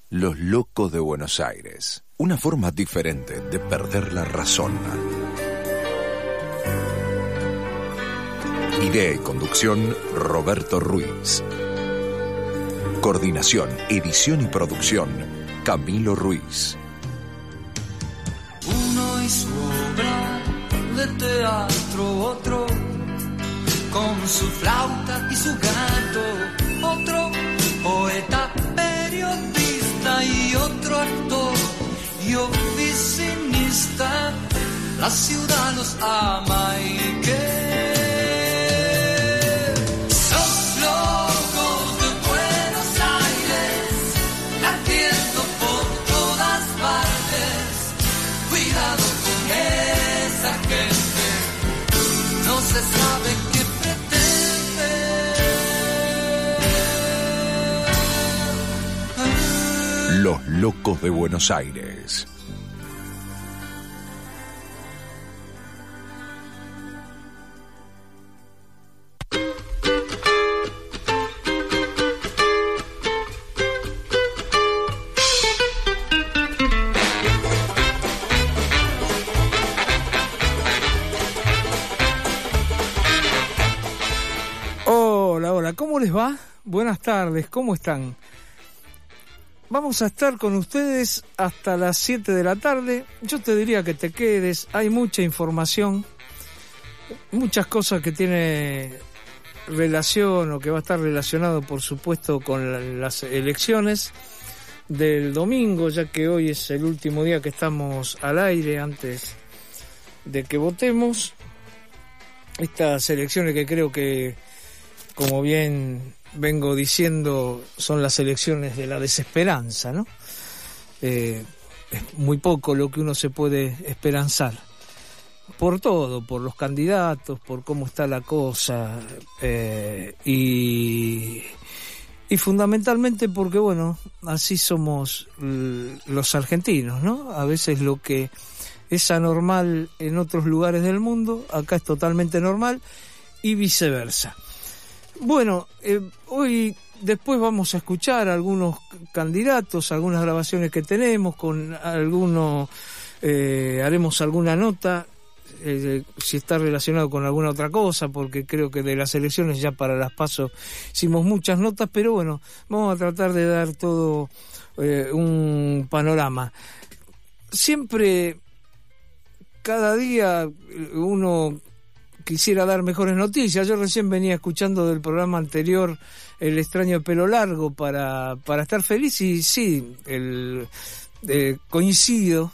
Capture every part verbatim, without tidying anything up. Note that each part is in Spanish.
Los locos de Buenos Aires. Una forma diferente de perder la razón. Idea y conducción, Roberto Ruiz. Coordinación, edición y producción, Camilo Ruiz. Uno y su obra de teatro, otro con su flauta y su gato, otro poeta, periodista y otro actor y oficinista. La ciudad los ama y que los locos de Buenos Aires latiendo por todas partes. Cuidado con esa gente, no se sabe qué pretende. Los locos de Buenos Aires. ¿Cómo les va? Buenas tardes, ¿cómo están? Vamos a estar con ustedes hasta las siete de la tarde. Yo te diría que te quedes, hay mucha información, muchas cosas que tiene relación o que va a estar relacionado, por supuesto, con las elecciones del domingo, ya que hoy es el último día que estamos al aire antes de que votemos. Estas elecciones que creo que, como bien vengo diciendo, son las elecciones de la desesperanza, ¿no? Eh, es muy poco lo que uno se puede esperanzar. Por todo, por los candidatos, por cómo está la cosa, eh, y, y fundamentalmente porque, bueno, así somos l- los argentinos, ¿no? A veces lo que es anormal en otros lugares del mundo, acá es totalmente normal, y viceversa. Bueno, eh, hoy después vamos a escuchar algunos candidatos, algunas grabaciones que tenemos, con algunos, eh, haremos alguna nota, eh, si está relacionado con alguna otra cosa, porque creo que de las elecciones ya para las PASO hicimos muchas notas, pero bueno, vamos a tratar de dar todo eh, un panorama. Siempre, cada día uno quisiera dar mejores noticias. Yo recién venía escuchando del programa anterior El extraño pelo largo para, para estar feliz, y sí, el, eh, coincido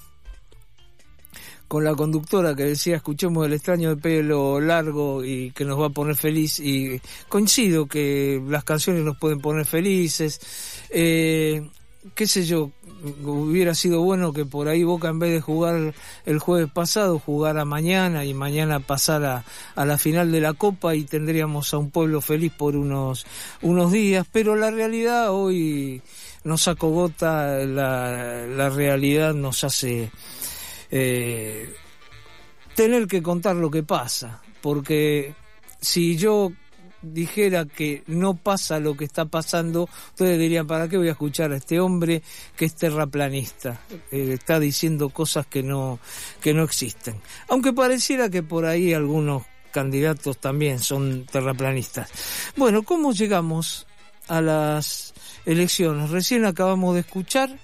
con la conductora que decía escuchemos El extraño de pelo largo y que nos va a poner feliz, y coincido que las canciones nos pueden poner felices. Eh, qué sé yo, hubiera sido bueno que por ahí Boca, en vez de jugar el jueves pasado, jugara mañana y mañana pasara a la final de la Copa y tendríamos a un pueblo feliz por unos unos días, pero la realidad hoy nos acogota, la, la realidad nos hace eh, tener que contar lo que pasa, porque si yo dijera que no pasa lo que está pasando, ustedes dirían, ¿para qué voy a escuchar a este hombre que es terraplanista? Eh, está diciendo cosas que no, que no existen. Aunque pareciera que por ahí algunos candidatos también son terraplanistas. Bueno, ¿cómo llegamos a las elecciones? Recién acabamos de escuchar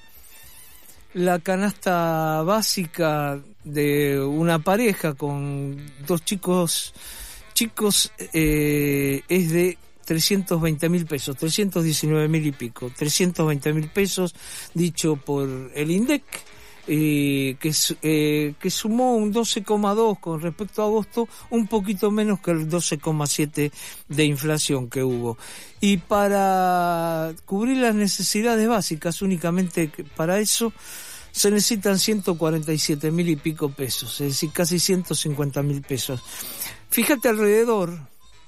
la canasta básica de una pareja con dos chicos Chicos, eh, es de trescientos veinte mil pesos, trescientos diecinueve mil y pico, trescientos veinte mil pesos, dicho por el INDEC, eh, que, eh, que sumó un doce coma dos con respecto a agosto, un poquito menos que el doce coma siete de inflación que hubo. Y para cubrir las necesidades básicas, únicamente para eso, se necesitan ciento cuarenta y siete mil y pico pesos, es decir, casi ciento cincuenta mil pesos. Fíjate alrededor,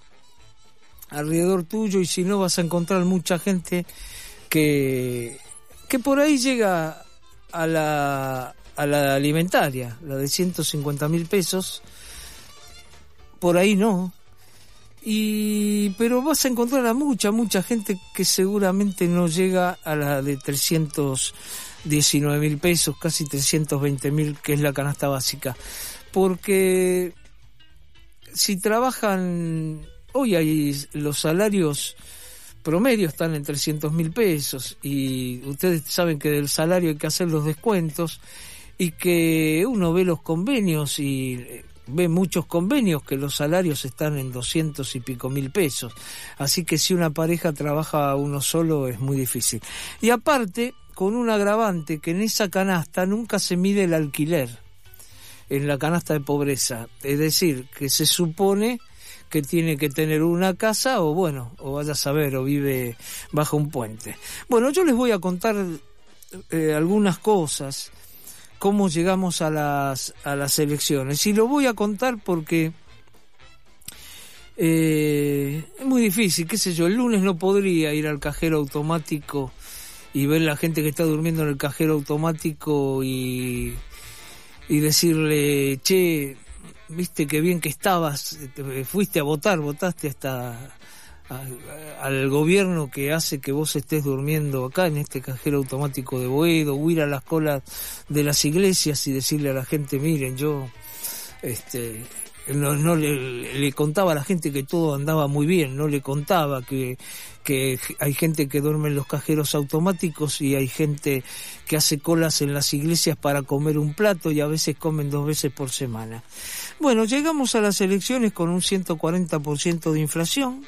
alrededor tuyo, y si no vas a encontrar mucha gente que, que por ahí llega a la, a la alimentaria, la de ciento cincuenta mil pesos, por ahí no. y pero vas a encontrar a mucha, mucha gente que seguramente no llega a la de trescientos diecinueve mil pesos, casi trescientos veinte mil, que es la canasta básica. Porque si trabajan, hoy hay los salarios promedio están en trescientos mil pesos, y ustedes saben que del salario hay que hacer los descuentos, y que uno ve los convenios y ve muchos convenios que los salarios están en doscientos y pico mil pesos. Así que si una pareja trabaja uno solo es muy difícil. Y aparte, con un agravante, que en esa canasta nunca se mide el alquiler, en la canasta de pobreza. Es decir, que se supone que tiene que tener una casa, o bueno, o vaya a saber, o vive bajo un puente. Bueno, yo les voy a contar eh, algunas cosas, cómo llegamos a las a las elecciones. Y lo voy a contar porque eh, es muy difícil, qué sé yo, el lunes no podría ir al cajero automático y ver la gente que está durmiendo en el cajero automático y, y decirle, che, viste qué bien que estabas, fuiste a votar, votaste hasta a, a, al gobierno que hace que vos estés durmiendo acá en este cajero automático de Boedo, o ir a las colas de las iglesias y decirle a la gente, miren, yo este no, no le, le contaba a la gente que todo andaba muy bien, no le contaba que que hay gente que duerme en los cajeros automáticos y hay gente que hace colas en las iglesias para comer un plato, y a veces comen dos veces por semana. Bueno, llegamos a las elecciones con un ciento cuarenta por ciento de inflación.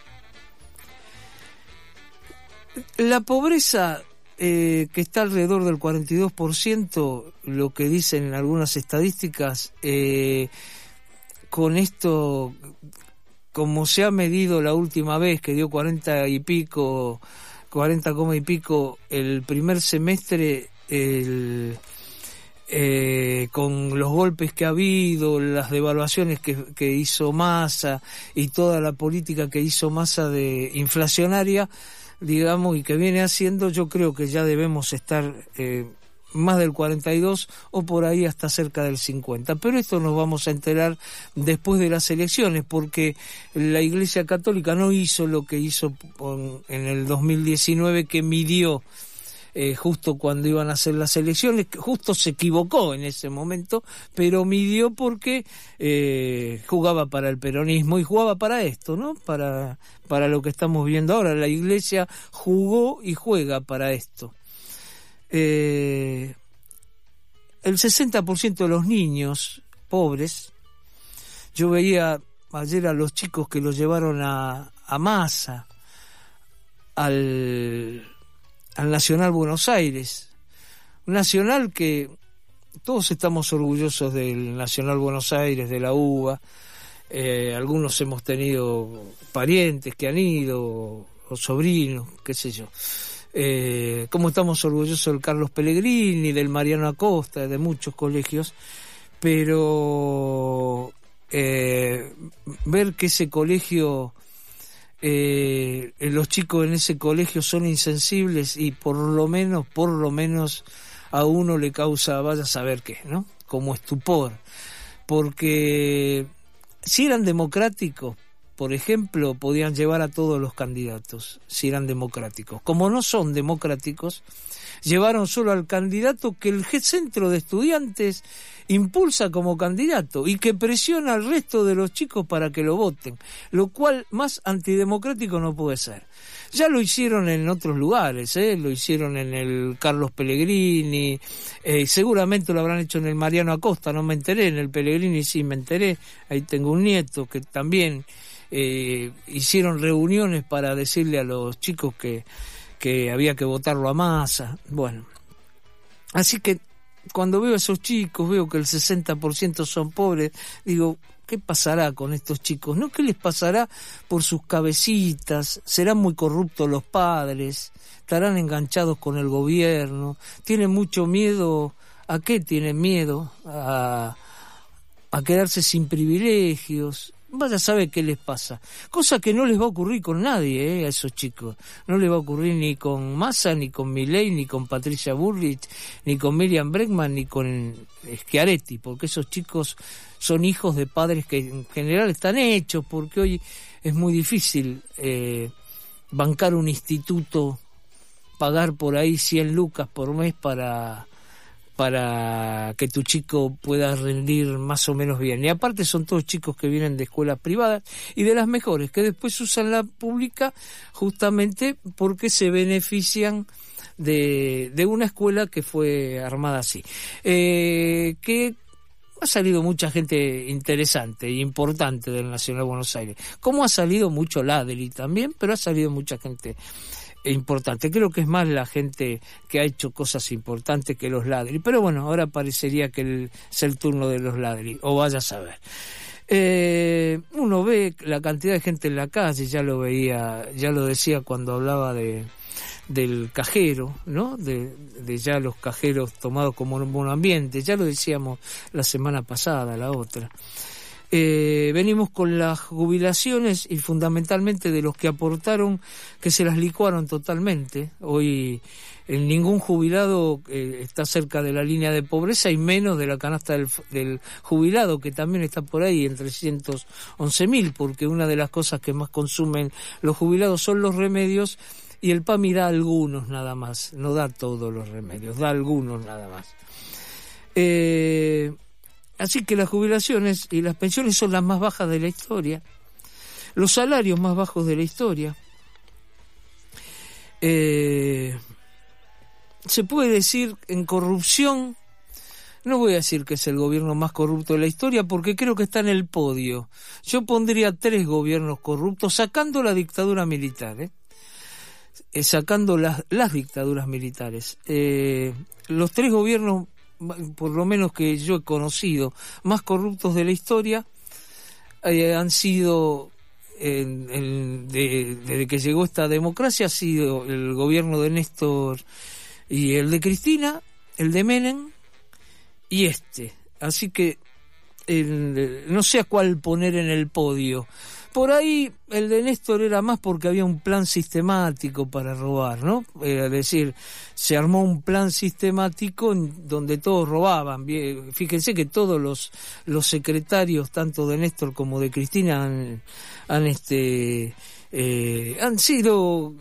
La pobreza, eh, que está alrededor del cuarenta y dos por ciento, lo que dicen algunas estadísticas, eh, con esto, como se ha medido la última vez, que dio cuarenta y pico, cuarenta coma y pico el primer semestre, el, eh, con los golpes que ha habido, las devaluaciones que, que hizo Massa y toda la política que hizo Massa de inflacionaria, digamos, y que viene haciendo, yo creo que ya debemos estar eh, más del cuarenta y dos o por ahí hasta cerca del cincuenta. Pero esto nos vamos a enterar después de las elecciones, porque la Iglesia Católica no hizo lo que hizo en el dos mil diecinueve, que midió eh, justo cuando iban a hacer las elecciones, justo se equivocó en ese momento, pero midió porque eh, jugaba para el peronismo y jugaba para esto, ¿no? Para, para lo que estamos viendo ahora. La Iglesia jugó y juega para esto. Eh, el sesenta por ciento de los niños pobres, yo veía ayer a los chicos que los llevaron a, a Massa, al, al Nacional Buenos Aires, un Nacional que todos estamos orgullosos del Nacional Buenos Aires, de la U B A, eh, algunos hemos tenido parientes que han ido, o sobrinos, qué sé yo. Eh, como estamos orgullosos del Carlos Pellegrini, del Mariano Acosta, de muchos colegios, pero eh, ver que ese colegio, eh, los chicos en ese colegio son insensibles y por lo menos, por lo menos a uno le causa, vaya a saber qué, ¿no? Como estupor, porque si eran democráticos, por ejemplo, podían llevar a todos los candidatos, si eran democráticos. Como no son democráticos, llevaron solo al candidato que el centro de estudiantes impulsa como candidato y que presiona al resto de los chicos para que lo voten, lo cual más antidemocrático no puede ser. Ya lo hicieron en otros lugares, ¿eh? Lo hicieron en el Carlos Pellegrini, eh, seguramente lo habrán hecho en el Mariano Acosta, no me enteré, en el Pellegrini sí me enteré, ahí tengo un nieto que también eh, hicieron reuniones para decirle a los chicos que, que había que votarlo a Massa, bueno. Así que cuando veo a esos chicos, veo que el sesenta por ciento son pobres, digo, ¿qué pasará con estos chicos? ¿No? ¿Qué les pasará por sus cabecitas? ¿Serán muy corruptos los padres? ¿Estarán enganchados con el gobierno? ¿Tienen mucho miedo? ¿A qué tienen miedo? ¿A, a quedarse sin privilegios? vaya a saber qué les pasa. Cosa que no les va a ocurrir con nadie, eh, a esos chicos. No les va a ocurrir ni con Massa, ni con Milei, ni con Patricia Bullrich, ni con Miriam Bregman, ni con Schiaretti, porque esos chicos son hijos de padres que en general están hechos, porque hoy es muy difícil eh, bancar un instituto, pagar por ahí cien lucas por mes para... para que tu chico pueda rendir más o menos bien. Y aparte son todos chicos que vienen de escuelas privadas y de las mejores, que después usan la pública justamente porque se benefician de, de una escuela que fue armada así. Eh, que ha salido mucha gente interesante e importante del Nacional Buenos Aires, como ha salido mucho Ladri también, pero ha salido mucha gente importante. Creo que es más la gente que ha hecho cosas importantes que los Ladri, pero bueno, ahora parecería que el, es el turno de los Ladri, o vaya a saber. Eh, uno ve la cantidad de gente en la calle, ya lo veía, ya lo decía cuando hablaba de del cajero, ¿no? De, de ya los cajeros tomados como un buen ambiente, ya lo decíamos la semana pasada, la otra. Eh, venimos con las jubilaciones y fundamentalmente de los que aportaron, que se las licuaron totalmente. Hoy eh, ningún jubilado eh, está cerca de la línea de pobreza y menos de la canasta del, del jubilado, que también está por ahí en trescientos once mil, porque una de las cosas que más consumen los jubilados son los remedios, y el P A M I da algunos nada más, no da todos los remedios, da algunos nada más. Eh... Así que las jubilaciones y las pensiones son las más bajas de la historia, los salarios más bajos de la historia. Eh, se puede decir en corrupción, no voy a decir que es el gobierno más corrupto de la historia, porque creo que está en el podio. Yo pondría tres gobiernos corruptos, sacando la dictadura militar, ¿eh? Eh, sacando las, las dictaduras militares. Eh, los tres gobiernos, por lo menos que yo he conocido, más corruptos de la historia, eh, han sido, en, en, de, desde que llegó esta democracia, ha sido el gobierno de Néstor y el de Cristina, el de Menem y este. Así que el, no sé a cuál poner en el podio. Por ahí el de Néstor era más porque había un plan sistemático para robar, ¿no? Es decir, se armó un plan sistemático en donde todos robaban. Fíjense que todos los los secretarios, tanto de Néstor como de Cristina, han, han este eh, han sido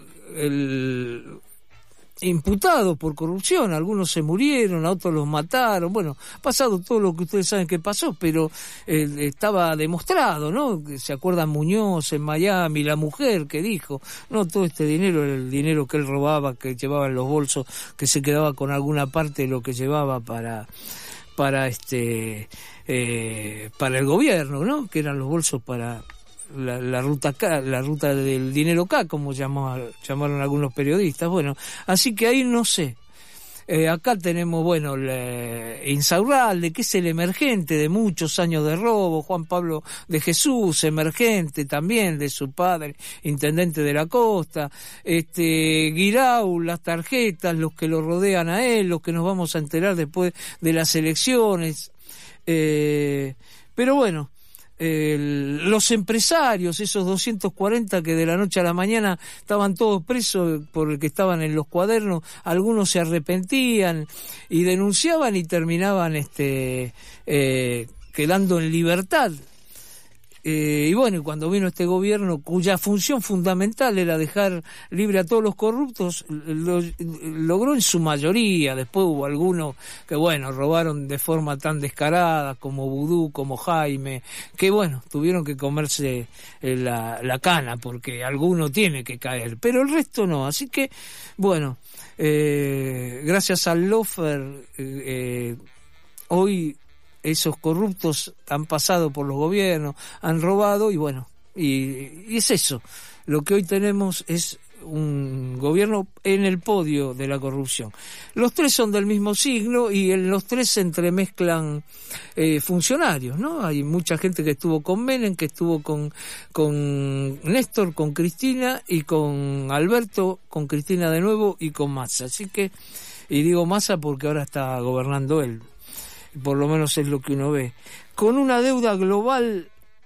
el imputados por corrupción. Algunos se murieron, a otros los mataron. Bueno, ha pasado todo lo que ustedes saben que pasó, pero eh, estaba demostrado, ¿no? Se acuerdan Muñoz en Miami, la mujer que dijo, no, todo este dinero era el dinero que él robaba, que llevaba en los bolsos, que se quedaba con alguna parte de lo que llevaba para para este eh, para el gobierno, ¿no? Que eran los bolsos para La, la ruta K, la ruta del dinero K, como llamó, llamaron algunos periodistas. Bueno, así que ahí no sé. Eh, acá tenemos, bueno, el Insaurralde, que es el emergente de muchos años de robo, Juan Pablo de Jesús, emergente también de su padre, intendente de la costa, este Guirau, las tarjetas, los que lo rodean a él, los que nos vamos a enterar después de las elecciones. Eh, pero bueno, El, los empresarios, esos doscientos cuarenta que de la noche a la mañana estaban todos presos por el que estaban en los cuadernos, algunos se arrepentían y denunciaban y terminaban este eh, quedando en libertad. Eh, y bueno, cuando vino este gobierno cuya función fundamental era dejar libre a todos los corruptos, lo, logró en su mayoría. Después hubo algunos que, bueno, robaron de forma tan descarada, como Vudú, como Jaime, que, bueno, tuvieron que comerse eh, la, la cana, porque alguno tiene que caer, pero el resto no. Así que, bueno, eh, gracias al Lofer, eh, eh, hoy esos corruptos han pasado por los gobiernos, han robado y bueno, y, y es eso. Lo que hoy tenemos es un gobierno en el podio de la corrupción. Los tres son del mismo signo y en los tres se entremezclan eh, funcionarios, ¿no? Hay mucha gente que estuvo con Menem, que estuvo con, con Néstor, con Cristina y con Alberto, con Cristina de nuevo y con Massa. Así que, y digo Massa porque ahora está gobernando él. Por lo menos es lo que uno ve, con una deuda global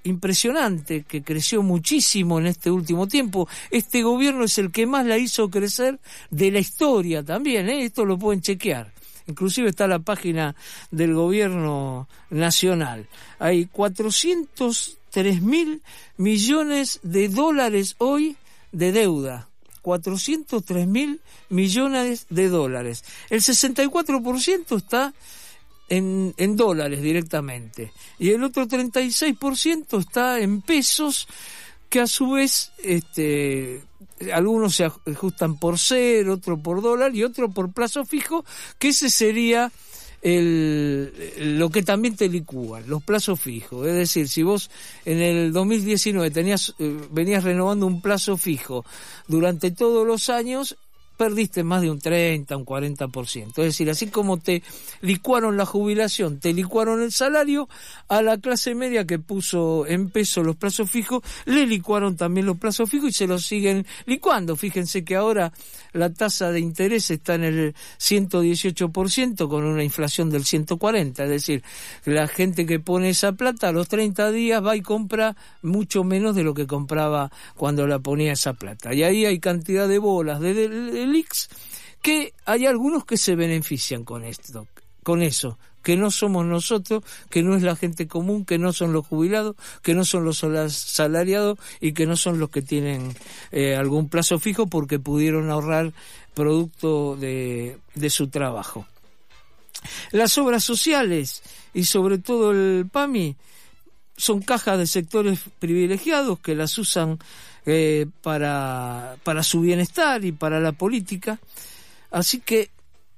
impresionante que creció muchísimo en este último tiempo. Este gobierno es el que más la hizo crecer de la historia también, ¿eh? Esto lo pueden chequear. Inclusive está la página del gobierno nacional. Hay cuatrocientos tres mil millones de dólares hoy de deuda. cuatrocientos tres mil millones de dólares. El sesenta y cuatro por ciento está en, en dólares directamente. Y el otro treinta y seis por ciento está en pesos, que a su vez este, algunos se ajustan por ser, otro por dólar y otro por plazo fijo, que ese sería el, lo que también te licúan, los plazos fijos. Es decir, si vos en el dos mil diecinueve tenías, eh, venías renovando un plazo fijo durante todos los años, perdiste más de un treinta, un cuarenta por ciento. Es decir, así como te licuaron la jubilación, te licuaron el salario, a la clase media que puso en peso los plazos fijos, le licuaron también los plazos fijos y se los siguen licuando. Fíjense que ahora la tasa de interés está en el ciento dieciocho por ciento con una inflación del ciento cuarenta por ciento. Es decir, la gente que pone esa plata a los treinta días va y compra mucho menos de lo que compraba cuando la ponía esa plata. Y ahí hay cantidad de bolas de, de, de I X, que hay algunos que se benefician con esto, con eso, que no somos nosotros, que no es la gente común, que no son los jubilados, que no son los salariados y que no son los que tienen eh, algún plazo fijo porque pudieron ahorrar producto de, de su trabajo. Las obras sociales y sobre todo el PAMI son cajas de sectores privilegiados que las usan Eh, para, para su bienestar y para la política. Así que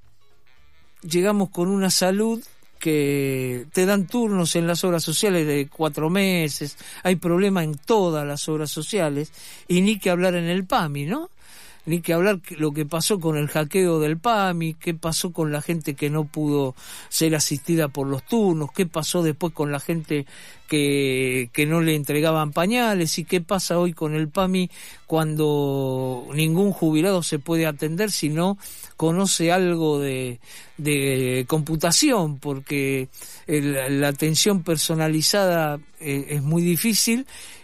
llegamos con una salud que te dan turnos en las obras sociales de cuatro meses, hay problema en todas las obras sociales, y ni que hablar en el PAMI, ¿no? Ni que hablar lo que pasó con el hackeo del PAMI, qué pasó con la gente que no pudo ser asistida por los turnos, qué pasó después con la gente que, que no le entregaban pañales, y qué pasa hoy con el PAMI cuando ningún jubilado se puede atender si no conoce algo de, de computación, porque el, la atención personalizada es, es muy difícil.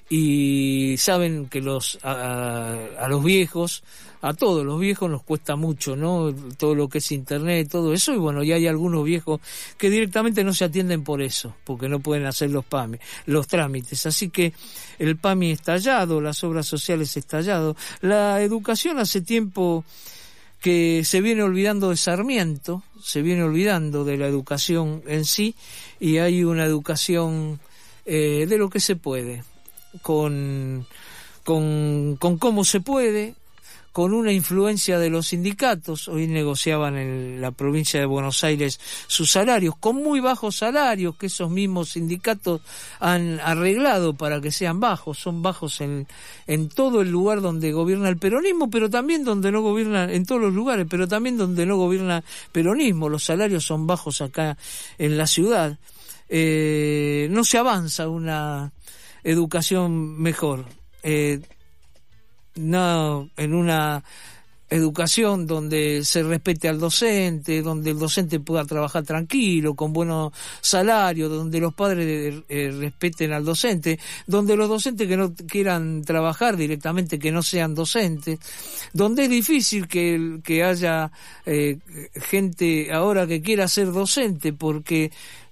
Y saben que los a, a los viejos, a todos los viejos nos cuesta mucho, ¿no? Todo lo que es internet, todo eso, y bueno, ya hay algunos viejos que directamente no se atienden por eso, porque no pueden hacer los PAMI, los trámites. Así que el PAMI estallado, las obras sociales estallado, la educación hace tiempo que se viene olvidando de Sarmiento, se viene olvidando de la educación en sí, y hay una educación eh, de lo que se puede. Con, con, con cómo se puede, con una influencia de los sindicatos. Hoy negociaban en la provincia de Buenos Aires sus salarios, con muy bajos salarios que esos mismos sindicatos han arreglado para que sean bajos. Son bajos en, en todo el lugar donde gobierna el peronismo, pero también donde no gobierna, en todos los lugares, pero también donde no gobierna peronismo. Los salarios son bajos acá en la ciudad. Eh, no se avanza una educación mejor, eh, no en una educación donde se respete al docente, donde el docente pueda trabajar tranquilo, con buenos salarios, donde los padres eh, respeten al docente, donde los docentes que no quieran trabajar directamente que no sean docentes, donde es difícil que, que haya eh, gente ahora que quiera ser docente porque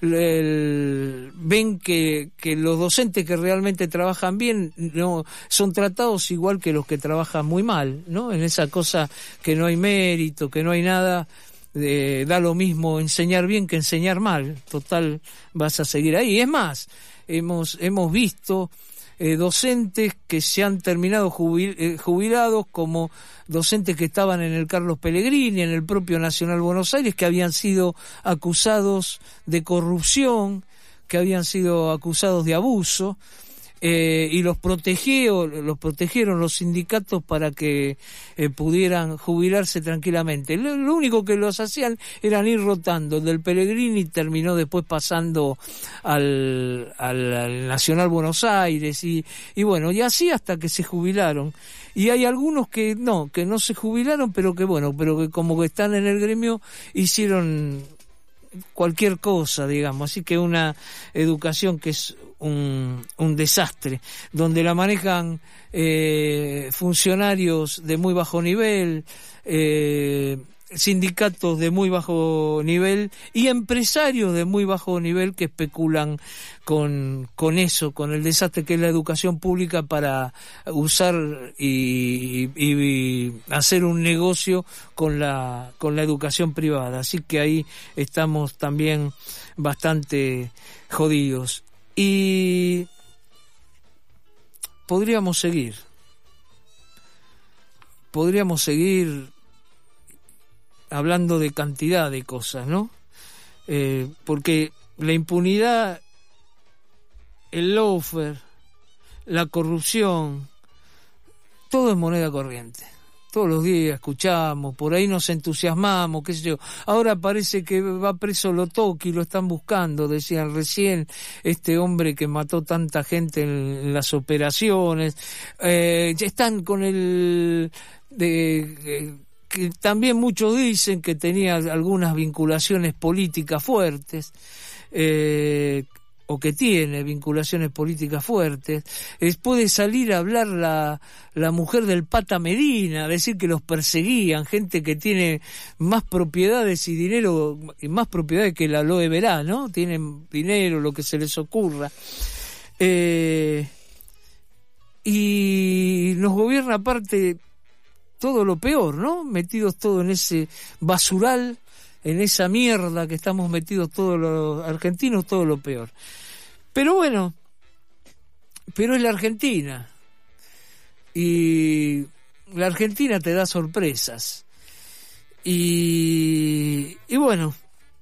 el, ven que, que los docentes que realmente trabajan bien no son tratados igual que los que trabajan muy mal, ¿no? En esa cosa que no hay mérito, que no hay nada, eh, da lo mismo enseñar bien que enseñar mal, total vas a seguir ahí. Es más, hemos hemos visto eh, docentes que se han terminado jubil, eh, jubilados como docentes que estaban en el Carlos Pellegrini, en el propio Nacional Buenos Aires, que habían sido acusados de corrupción, que habían sido acusados de abuso, eh, y los protegió, los protegieron los sindicatos para que eh, pudieran jubilarse tranquilamente. Lo, lo único que los hacían eran ir rotando. El del Pellegrini terminó después pasando al, al, al Nacional Buenos Aires y, y bueno, y así hasta que se jubilaron. Y hay algunos que no, que no se jubilaron, pero que bueno, pero que como que están en el gremio hicieron cualquier cosa, digamos. Así que una educación que es un, un desastre, donde la manejan eh, funcionarios de muy bajo nivel, eh, sindicatos de muy bajo nivel y empresarios de muy bajo nivel que especulan con, con eso, con el desastre que es la educación pública para usar y, y, y hacer un negocio con la, con la educación privada. Así que ahí estamos también bastante jodidos. Y podríamos seguir. Podríamos seguir hablando de cantidad de cosas, ¿no? Eh, porque la impunidad, el lawfare, la corrupción, todo es moneda corriente. Todos los días escuchamos, por ahí nos entusiasmamos, qué sé yo. Ahora parece que va preso Lotoki, lo están buscando, decían recién, este hombre que mató tanta gente en, en las operaciones. Eh, ya están con el... de eh, que también muchos dicen que tenía algunas vinculaciones políticas fuertes, eh, o que tiene vinculaciones políticas fuertes. Es, puede salir a hablar la, la mujer del Pata Medina, decir que los perseguían, gente que tiene más propiedades y dinero, y más propiedades que la Aloe Vera, ¿no? Tienen dinero, lo que se les ocurra. Eh, y nos gobierna aparte todo lo peor, ¿no? Metidos todos en ese basural, en esa mierda que estamos metidos todos los argentinos, todo lo peor. Pero bueno, pero es la Argentina. Y la Argentina te da sorpresas. Y, y bueno,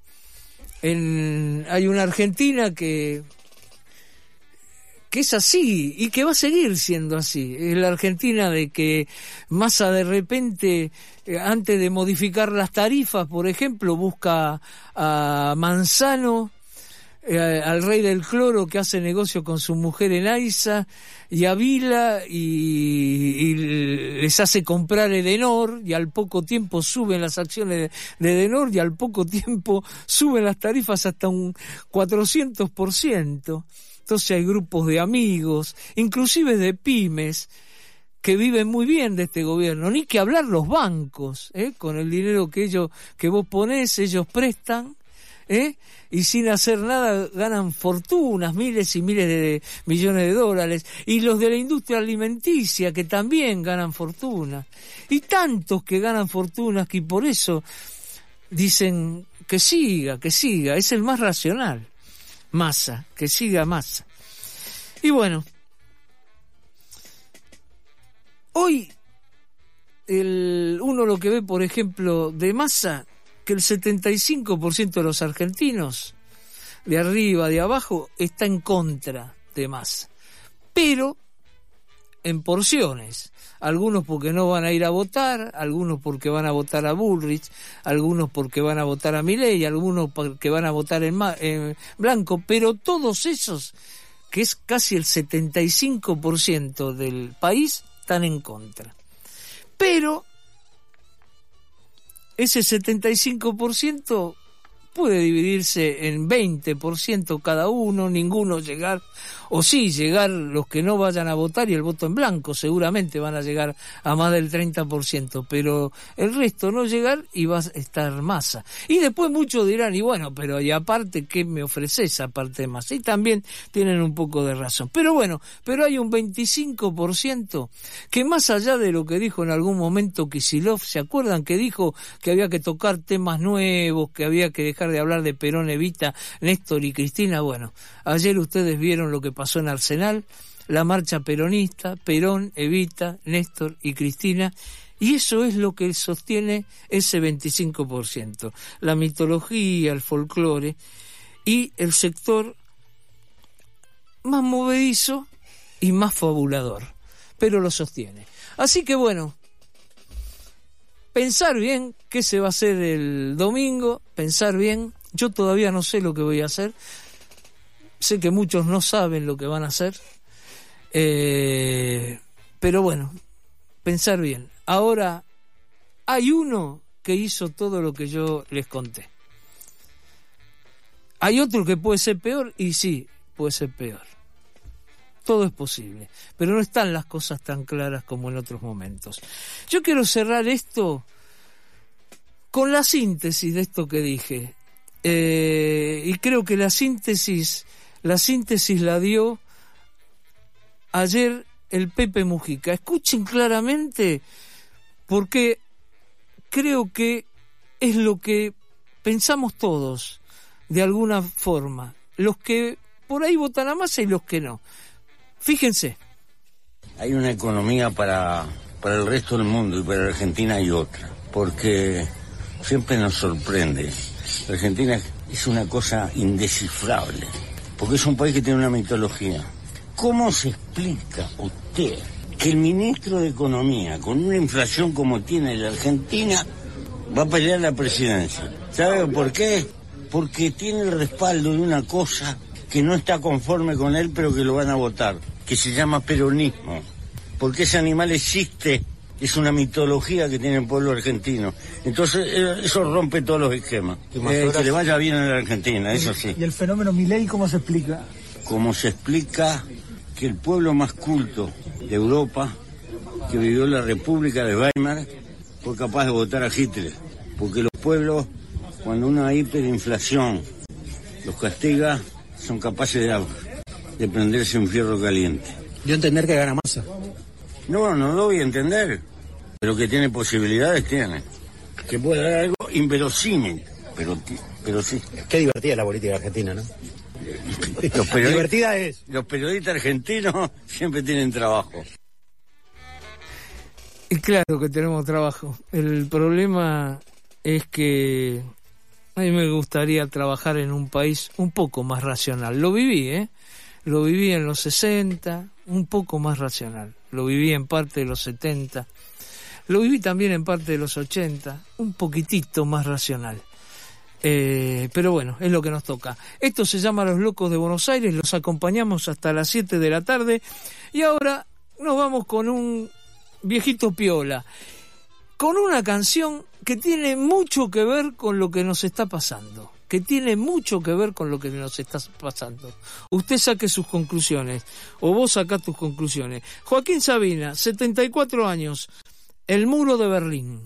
en, hay una Argentina que... que es así y que va a seguir siendo así. Es la Argentina de que Massa de repente, eh, antes de modificar las tarifas, por ejemplo, busca a Manzano, eh, al rey del cloro que hace negocio con su mujer en Aiza, y a Vila, y, y les hace comprar Edenor, y al poco tiempo suben las acciones de, de Edenor, y al poco tiempo suben las tarifas hasta un cuatrocientos por ciento. Entonces hay grupos de amigos, inclusive de pymes, que viven muy bien de este gobierno. Ni que hablar los bancos, ¿eh? Con el dinero que ellos, que vos ponés, ellos prestan, ¿eh? Y sin hacer nada ganan fortunas, miles y miles de millones de dólares. Y los de la industria alimenticia, que también ganan fortunas. Y tantos que ganan fortunas que por eso dicen que siga, que siga, es el más racional. Massa, que siga Massa. Y bueno, hoy el, uno lo que ve, por ejemplo, de Massa, que el setenta y cinco por ciento de los argentinos, de arriba, de abajo, está en contra de Massa. Pero en porciones. Algunos porque no van a ir a votar, algunos porque van a votar a Bullrich, algunos porque van a votar a Milei, algunos porque van a votar en, ma- en blanco, pero todos esos, que es casi el setenta y cinco por ciento del país, están en contra. Pero ese setenta y cinco por ciento puede dividirse en veinte por ciento cada uno, ninguno llegar, o sí llegar los que no vayan a votar y el voto en blanco, seguramente van a llegar a más del treinta por ciento, pero el resto no llegar y va a estar Massa. Y después muchos dirán, y bueno, pero y aparte, ¿qué me ofreces aparte de Massa? Y también tienen un poco de razón. Pero bueno, pero hay un veinticinco por ciento que más allá de lo que dijo en algún momento Kicillof, ¿se acuerdan que dijo que había que tocar temas nuevos, que había que dejar de hablar de Perón, Evita, Néstor y Cristina? Bueno, ayer ustedes vieron lo que pasó en Arsenal, la marcha peronista, Perón, Evita, Néstor y Cristina, y eso es lo que sostiene ese veinticinco por ciento, la mitología, el folclore y el sector más movedizo y más fabulador, pero lo sostiene. Así que bueno, pensar bien qué se va a hacer el domingo, pensar bien. Yo todavía no sé lo que voy a hacer. Sé que muchos no saben lo que van a hacer. Eh, pero bueno, pensar bien. Ahora, hay uno que hizo todo lo que yo les conté. Hay otro que puede ser peor, y sí, puede ser peor. Todo es posible, pero no están las cosas tan claras como en otros momentos. Yo quiero cerrar esto con la síntesis de esto que dije. Eh, y creo que la síntesis, la síntesis la dio ayer el Pepe Mujica. Escuchen claramente, porque creo que es lo que pensamos todos, de alguna forma. Los que por ahí votan a Massa y los que no. Fíjense. Hay una economía para, para el resto del mundo, y para Argentina hay otra, porque siempre nos sorprende. Argentina es una cosa indescifrable, porque es un país que tiene una mitología. ¿Cómo se explica usted que el ministro de Economía, con una inflación como tiene la Argentina, va a pelear la presidencia? ¿Sabe por qué? Porque tiene el respaldo de una cosa que no está conforme con él, pero que lo van a votar, que se llama peronismo. Porque ese animal existe, es una mitología que tiene el pueblo argentino. Entonces eso rompe todos los esquemas. Eh, que le vaya bien a la Argentina, eso sí. ¿Y el fenómeno Milei cómo se explica? Como se explica que el pueblo más culto de Europa, que vivió la República de Weimar, fue capaz de votar a Hitler. Porque los pueblos, cuando una hiperinflación los castiga, son capaces de, de prenderse un fierro caliente. Yo entender que gana Massa. No, no lo voy a entender, pero que tiene posibilidades, tiene. Que puede dar algo inverosímil, pero, pero sí. Qué divertida es la política argentina, ¿no? Los periodistas, divertida es. Los periodistas argentinos siempre tienen trabajo. Y claro que tenemos trabajo. El problema es que a mí me gustaría trabajar en un país un poco más racional. Lo viví, ¿eh? Lo viví en los sesenta, un poco más racional. Lo viví en parte de los setenta. Lo viví también en parte de los ochenta, un poquitito más racional. Eh, pero bueno, es lo que nos toca. Esto se llama Los Locos de Buenos Aires, los acompañamos hasta las siete de la tarde. Y ahora nos vamos con un viejito piola, con una canción que tiene mucho que ver con lo que nos está pasando, que tiene mucho que ver con lo que nos está pasando. Usted saque sus conclusiones, o vos sacá tus conclusiones. Joaquín Sabina, setenta y cuatro años, El Muro de Berlín.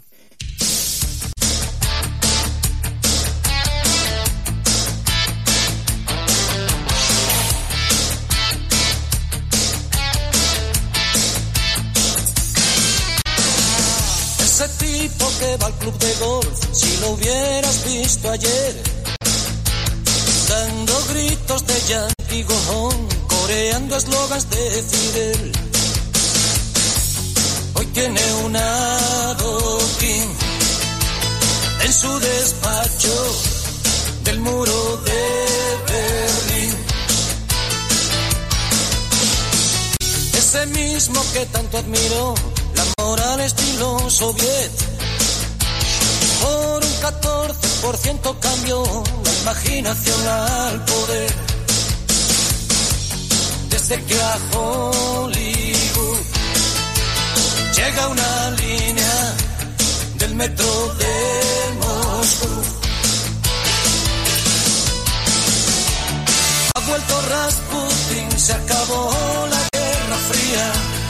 Ese tipo que va al club de golf, si lo hubieras visto ayer, dando gritos de Yankee Go Home, coreando eslogans de Fidel. Hoy tiene un adoquín en su despacho del muro de Berlín. Ese mismo que tanto admiró la moral estilo soviet, por un catorce por ciento cambió la imaginación al poder. Desde que a Hollywood llega una línea del metro de Moscú, ha vuelto Rasputin, se acabó la Guerra Fría.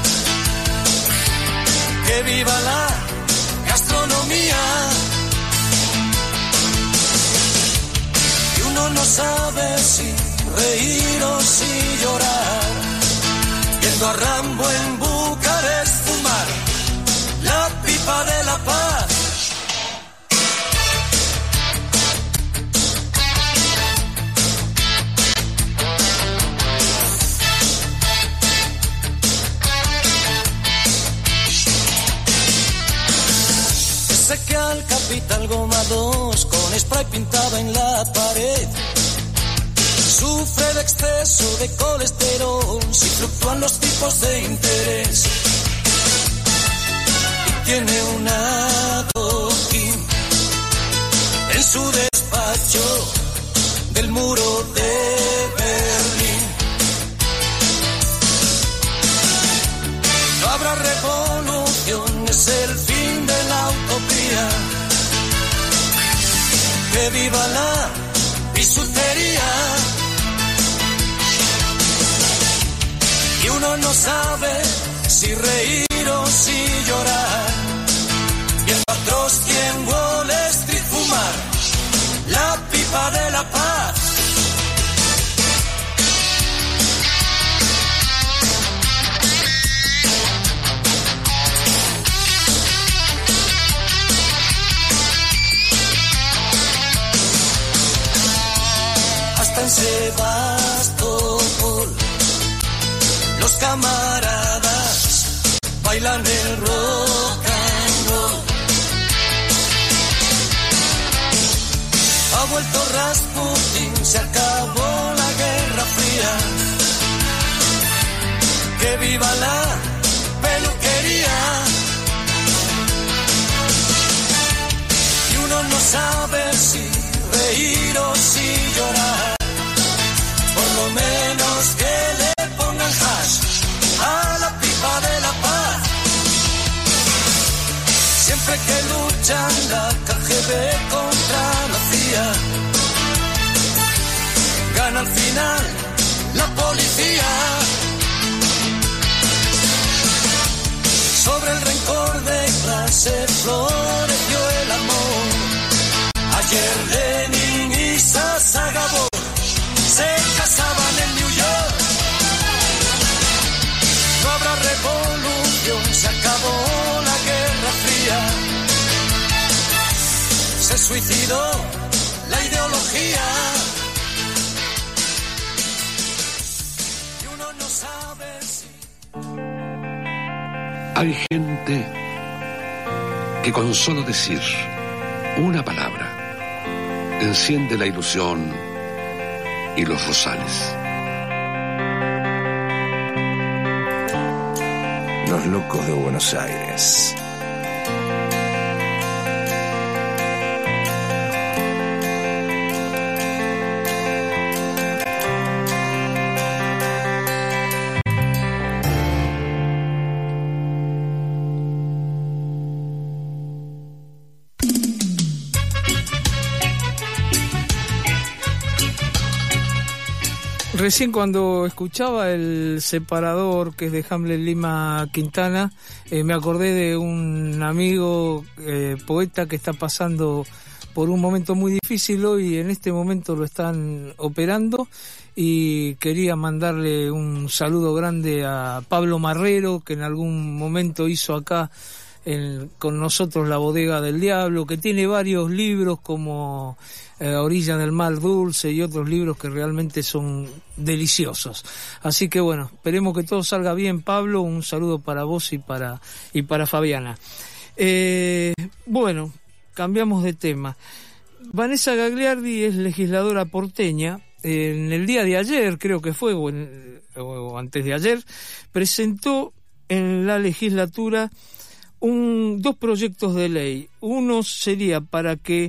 ¡Que viva la gastronomía! Y uno no sabe si reír o si llorar, viendo a Rambo en Bucarest fumar la pipa de la paz. Sé que al Capital Goma dos con spray pintaba en la pared. Sufre de exceso de colesterol si fluctúan los tipos de interés. Y tiene un adoquín en su despacho del muro de Berlín. No habrá revolución, es el fin de la utopía. Que viva la bisutería. Y uno no sabe si reír o si llorar, viendo a Trotsky en Wall Street fumar la pipa de la paz. Hasta en Sebastopol los camaradas bailan el rock and roll. Ha vuelto Rasputin, se acabó la Guerra Fría. Que viva la peluquería. Y uno no sabe si reír o si llorar. Por lo menos que le pongan hash a la pipa de la paz. Siempre que luchan la K G B contra la C I A, gana al final la policía. Sobre el rencor de clase floreció el amor. Ayer Lenin y Sasa Gabor se casaban en New York. No habrá revolución, se acabó la Guerra Fría. Se suicidó la ideología. Y uno no sabe si... Hay gente que con solo decir una palabra enciende la ilusión y los rosales. Los locos de Buenos Aires. Recién cuando escuchaba el separador, que es de Hamlet Lima Quintana, eh, me acordé de un amigo eh, poeta que está pasando por un momento muy difícil hoy. En este momento lo están operando y quería mandarle un saludo grande a Pablo Marrero, que en algún momento hizo acá en, con nosotros La Bodega del Diablo, que tiene varios libros como eh, Orilla del Mar Dulce y otros libros que realmente son deliciosos. Así que bueno, esperemos que todo salga bien, Pablo. Un saludo para vos y para y para Fabiana. Eh, bueno, cambiamos de tema. Vanessa Gagliardi es legisladora porteña. En el día de ayer, creo que fue, o, en, o antes de ayer, presentó en la legislatura un, dos proyectos de ley. Uno sería para que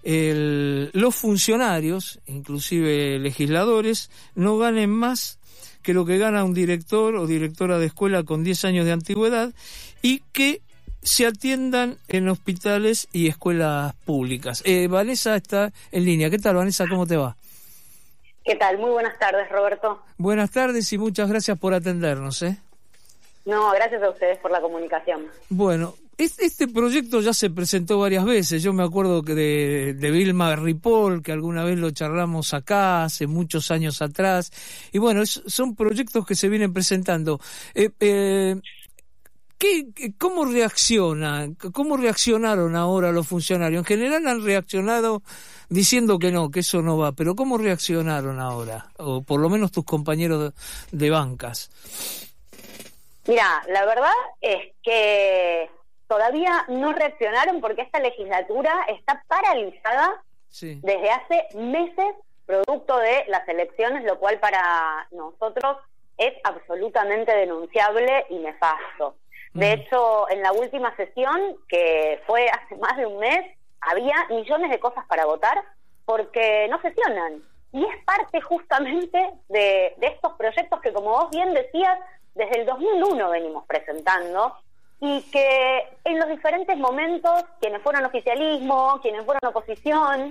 el, los funcionarios, inclusive legisladores, no ganen más que lo que gana un director o directora de escuela con diez años de antigüedad, y que se atiendan en hospitales y escuelas públicas. Eh, Vanessa está en línea. ¿Qué tal, Vanessa? ¿Cómo te va? ¿Qué tal? Muy buenas tardes, Roberto. Buenas tardes y muchas gracias por atendernos, ¿eh? No, gracias a ustedes por la comunicación. Bueno, este proyecto ya se presentó varias veces. Yo me acuerdo que de, de Vilma Ripoll, que alguna vez lo charlamos acá hace muchos años atrás. Y bueno, es, son proyectos que se vienen presentando. Eh, eh, ¿qué, ¿Cómo reaccionan? ¿Cómo reaccionaron ahora los funcionarios? En general han reaccionado diciendo que no, que eso no va. Pero ¿cómo reaccionaron ahora? O por lo menos tus compañeros de, de bancas. Mira, la verdad es que todavía no reaccionaron porque esta legislatura está paralizada sí. desde hace meses, producto de las elecciones, lo cual para nosotros es absolutamente denunciable y nefasto. De mm. hecho, en la última sesión, que fue hace más de un mes, había millones de cosas para votar porque no sesionan. Y es parte justamente de, de estos proyectos que, como vos bien decías, desde el dos mil uno venimos presentando, y que en los diferentes momentos, quienes fueron oficialismo, quienes fueron oposición,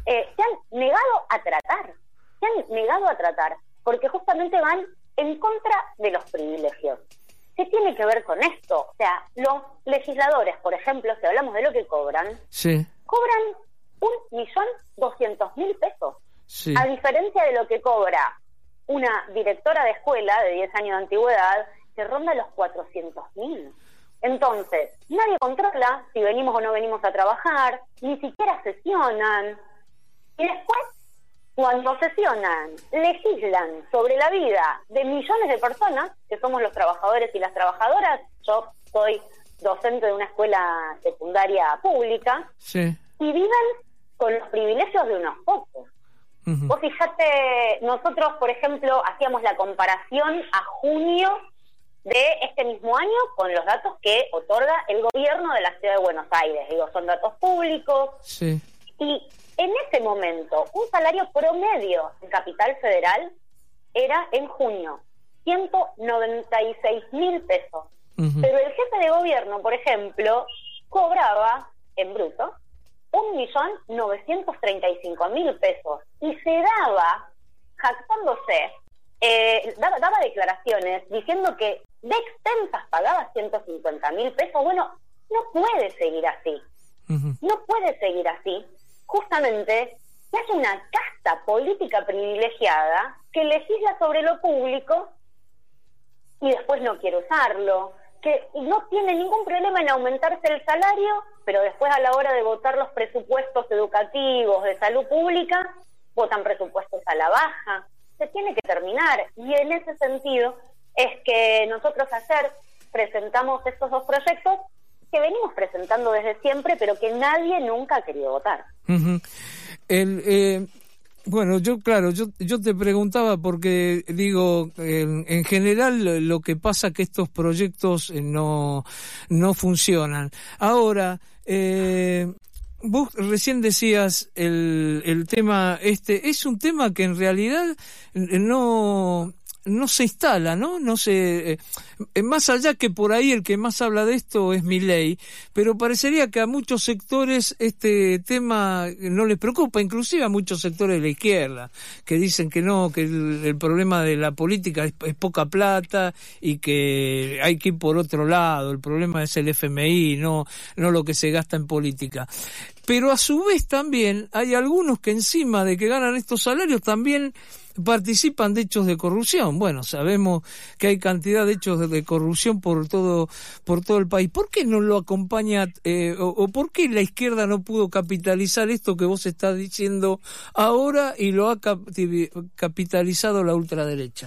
eh, se han negado a tratar, se han negado a tratar, porque justamente van en contra de los privilegios. ¿Qué tiene que ver con esto? O sea, los legisladores, por ejemplo, si hablamos de lo que cobran, sí. cobran un millón doscientos mil pesos. Sí. A diferencia de lo que cobra una directora de escuela de diez años de antigüedad, que ronda los cuatrocientos mil. Entonces, nadie controla si venimos o no venimos a trabajar, ni siquiera sesionan. Y después, cuando sesionan, legislan sobre la vida de millones de personas, que somos los trabajadores y las trabajadoras. Yo soy docente de una escuela secundaria pública, sí. y viven con los privilegios de unos pocos. Uh-huh. Vos fijate, nosotros, por ejemplo, hacíamos la comparación a junio de este mismo año con los datos que otorga el gobierno de la Ciudad de Buenos Aires. Digo, son datos públicos. Sí. Y en ese momento, un salario promedio en Capital Federal era en junio ciento noventa y seis mil pesos. Uh-huh. Pero el jefe de gobierno, por ejemplo, cobraba en bruto un millón novecientos treinta y cinco mil pesos y se daba, jactándose, eh, daba, daba declaraciones diciendo que de expensas pagaba ciento cincuenta mil pesos. Bueno, no puede seguir así. Uh-huh. No puede seguir así. Justamente, que hay una casta política privilegiada que legisla sobre lo público y después no quiere usarlo, que no tiene ningún problema en aumentarse el salario, pero después a la hora de votar los presupuestos educativos de salud pública, votan presupuestos a la baja. Se tiene que terminar. Y en ese sentido es que nosotros ayer presentamos estos dos proyectos que venimos presentando desde siempre, pero que nadie nunca ha querido votar. Uh-huh. El... Eh... Bueno, yo claro, yo yo te preguntaba porque digo, en, en general lo que pasa que estos proyectos no no funcionan. Ahora, eh, vos recién decías el el tema este es un tema que en realidad no no se instala, ¿no? No se eh, más allá que por ahí el que más habla de esto es Milei, pero parecería que a muchos sectores este tema no les preocupa, inclusive a muchos sectores de la izquierda, que dicen que no, que el, el problema de la política es, es poca plata y que hay que ir por otro lado, el problema es el F M I, no no lo que se gasta en política. Pero a su vez también hay algunos que encima de que ganan estos salarios también participan de hechos de corrupción. Bueno, sabemos que hay cantidad de hechos de, de corrupción por todo por todo el país. ¿Por qué no lo acompaña eh, o, o por qué la izquierda no pudo capitalizar esto que vos estás diciendo ahora y lo ha cap- capitalizado la ultraderecha?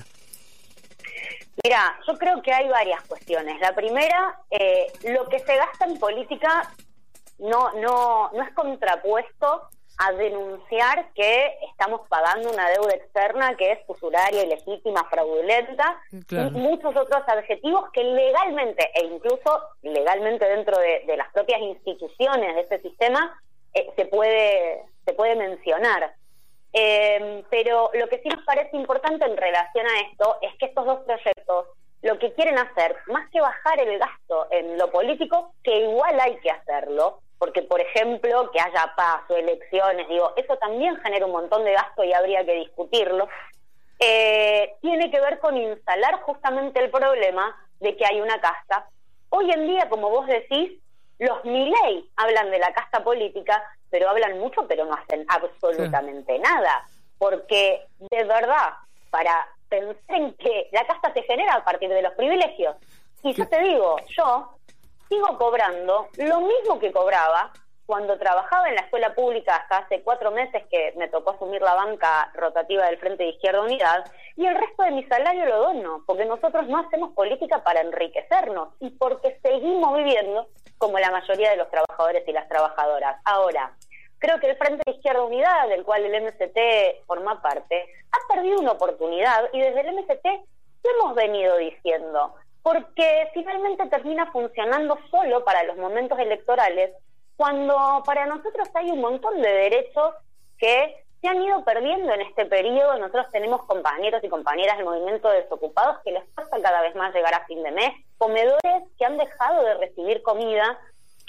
Mira, yo creo que hay varias cuestiones. La primera, eh, lo que se gasta en política no no no es contrapuesto a denunciar que estamos pagando una deuda externa que es usuraria, ilegítima, fraudulenta, claro, y muchos otros adjetivos que legalmente, e incluso legalmente dentro de, de las propias instituciones de este sistema, eh, se puede se puede mencionar. Eh, pero lo que sí nos parece importante en relación a esto es que estos dos proyectos lo que quieren hacer, más que bajar el gasto en lo político, que igual hay que hacerlo, porque, por ejemplo, que haya paso, elecciones, digo, eso también genera un montón de gasto y habría que discutirlo, eh, tiene que ver con instalar justamente el problema de que hay una casta. Hoy en día, como vos decís, los Milei hablan de la casta política, pero hablan mucho, pero no hacen absolutamente sí. nada, porque de verdad, para pensar en que la casta se genera a partir de los privilegios, y yo te digo, yo sigo cobrando lo mismo que cobraba cuando trabajaba en la escuela pública hasta hace cuatro meses que me tocó asumir la banca rotativa del Frente de Izquierda Unidad, y el resto de mi salario lo dono, porque nosotros no hacemos política para enriquecernos y porque seguimos viviendo como la mayoría de los trabajadores y las trabajadoras. Ahora, creo que el Frente de Izquierda Unidad, del cual el M S T forma parte, ha perdido una oportunidad, y desde el M S T hemos venido diciendo, porque finalmente termina funcionando solo para los momentos electorales, cuando para nosotros hay un montón de derechos que se han ido perdiendo en este periodo. Nosotros tenemos compañeros y compañeras del movimiento de desocupados que les cuesta cada vez más llegar a fin de mes, comedores que han dejado de recibir comida, que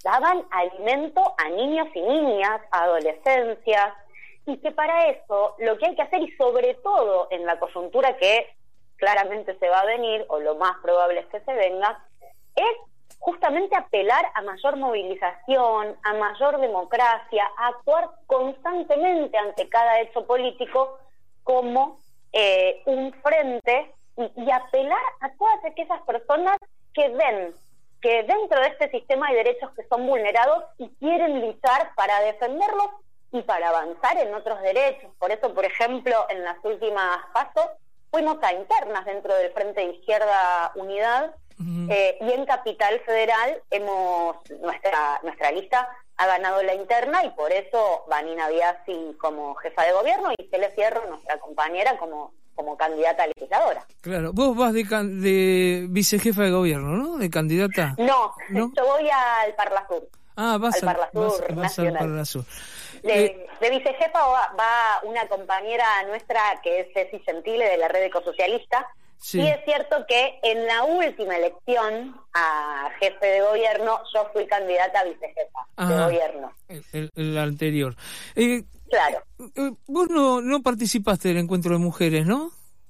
daban alimento a niños y niñas, a adolescencias, y que para eso lo que hay que hacer, y sobre todo en la coyuntura que claramente se va a venir, o lo más probable es que se venga, es justamente apelar a mayor movilización, a mayor democracia, a actuar constantemente ante cada hecho político como eh, un frente, y, y apelar a todas aquellas personas que ven que dentro de este sistema hay derechos que son vulnerados y quieren luchar para defenderlos y para avanzar en otros derechos. Por eso, por ejemplo, en las últimas pasos fuimos a internas dentro del Frente de Izquierda Unidad, uh-huh. eh, y en Capital Federal hemos nuestra nuestra lista ha ganado la interna, y por eso Vanina Biasi como jefa de gobierno y Cele Fierro, nuestra compañera, como como candidata a legisladora. Claro, vos vas de, can- de vicejefa de gobierno, ¿no? De candidata. No, ¿no? Yo voy al Parlasur. Ah, vas al al Parlasur vas, vas al Parlasur. De, eh, de vicejefa va, va una compañera nuestra que es Ceci Gentile, de la Red Ecosocialista. Sí. Y es cierto que en la última elección a jefe de gobierno yo fui candidata a vicejefa Ajá, de gobierno. El, el, el anterior. Eh, claro. Eh, vos no, no participaste del encuentro de mujeres, ¿no?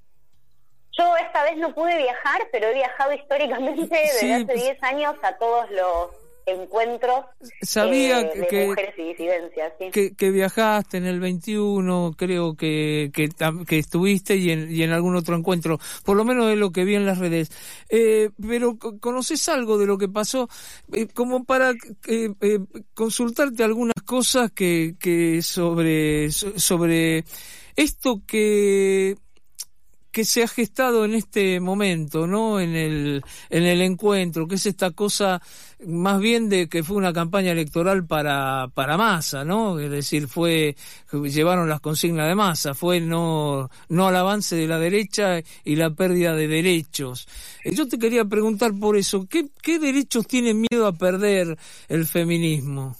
Yo esta vez no pude viajar, pero he viajado históricamente desde sí, hace diez pues, años a todos los encuentros sabía eh, de que, mujeres y disidencias. ¿Sí? Que, que viajaste en el veintiuno, creo que que, que estuviste y en, y en algún otro encuentro, por lo menos de lo que vi en las redes. Eh, pero ¿conoces algo de lo que pasó? Eh, como para eh, eh, consultarte algunas cosas que, que sobre, sobre esto que... que se ha gestado en este momento, ¿no? En el en el encuentro, que es esta cosa más bien de que fue una campaña electoral para para Massa, ¿no? Es decir, fue llevaron las consignas de Massa, fue no no al avance de la derecha y la pérdida de derechos. Yo te quería preguntar por eso, ¿qué qué derechos tiene miedo a perder el feminismo?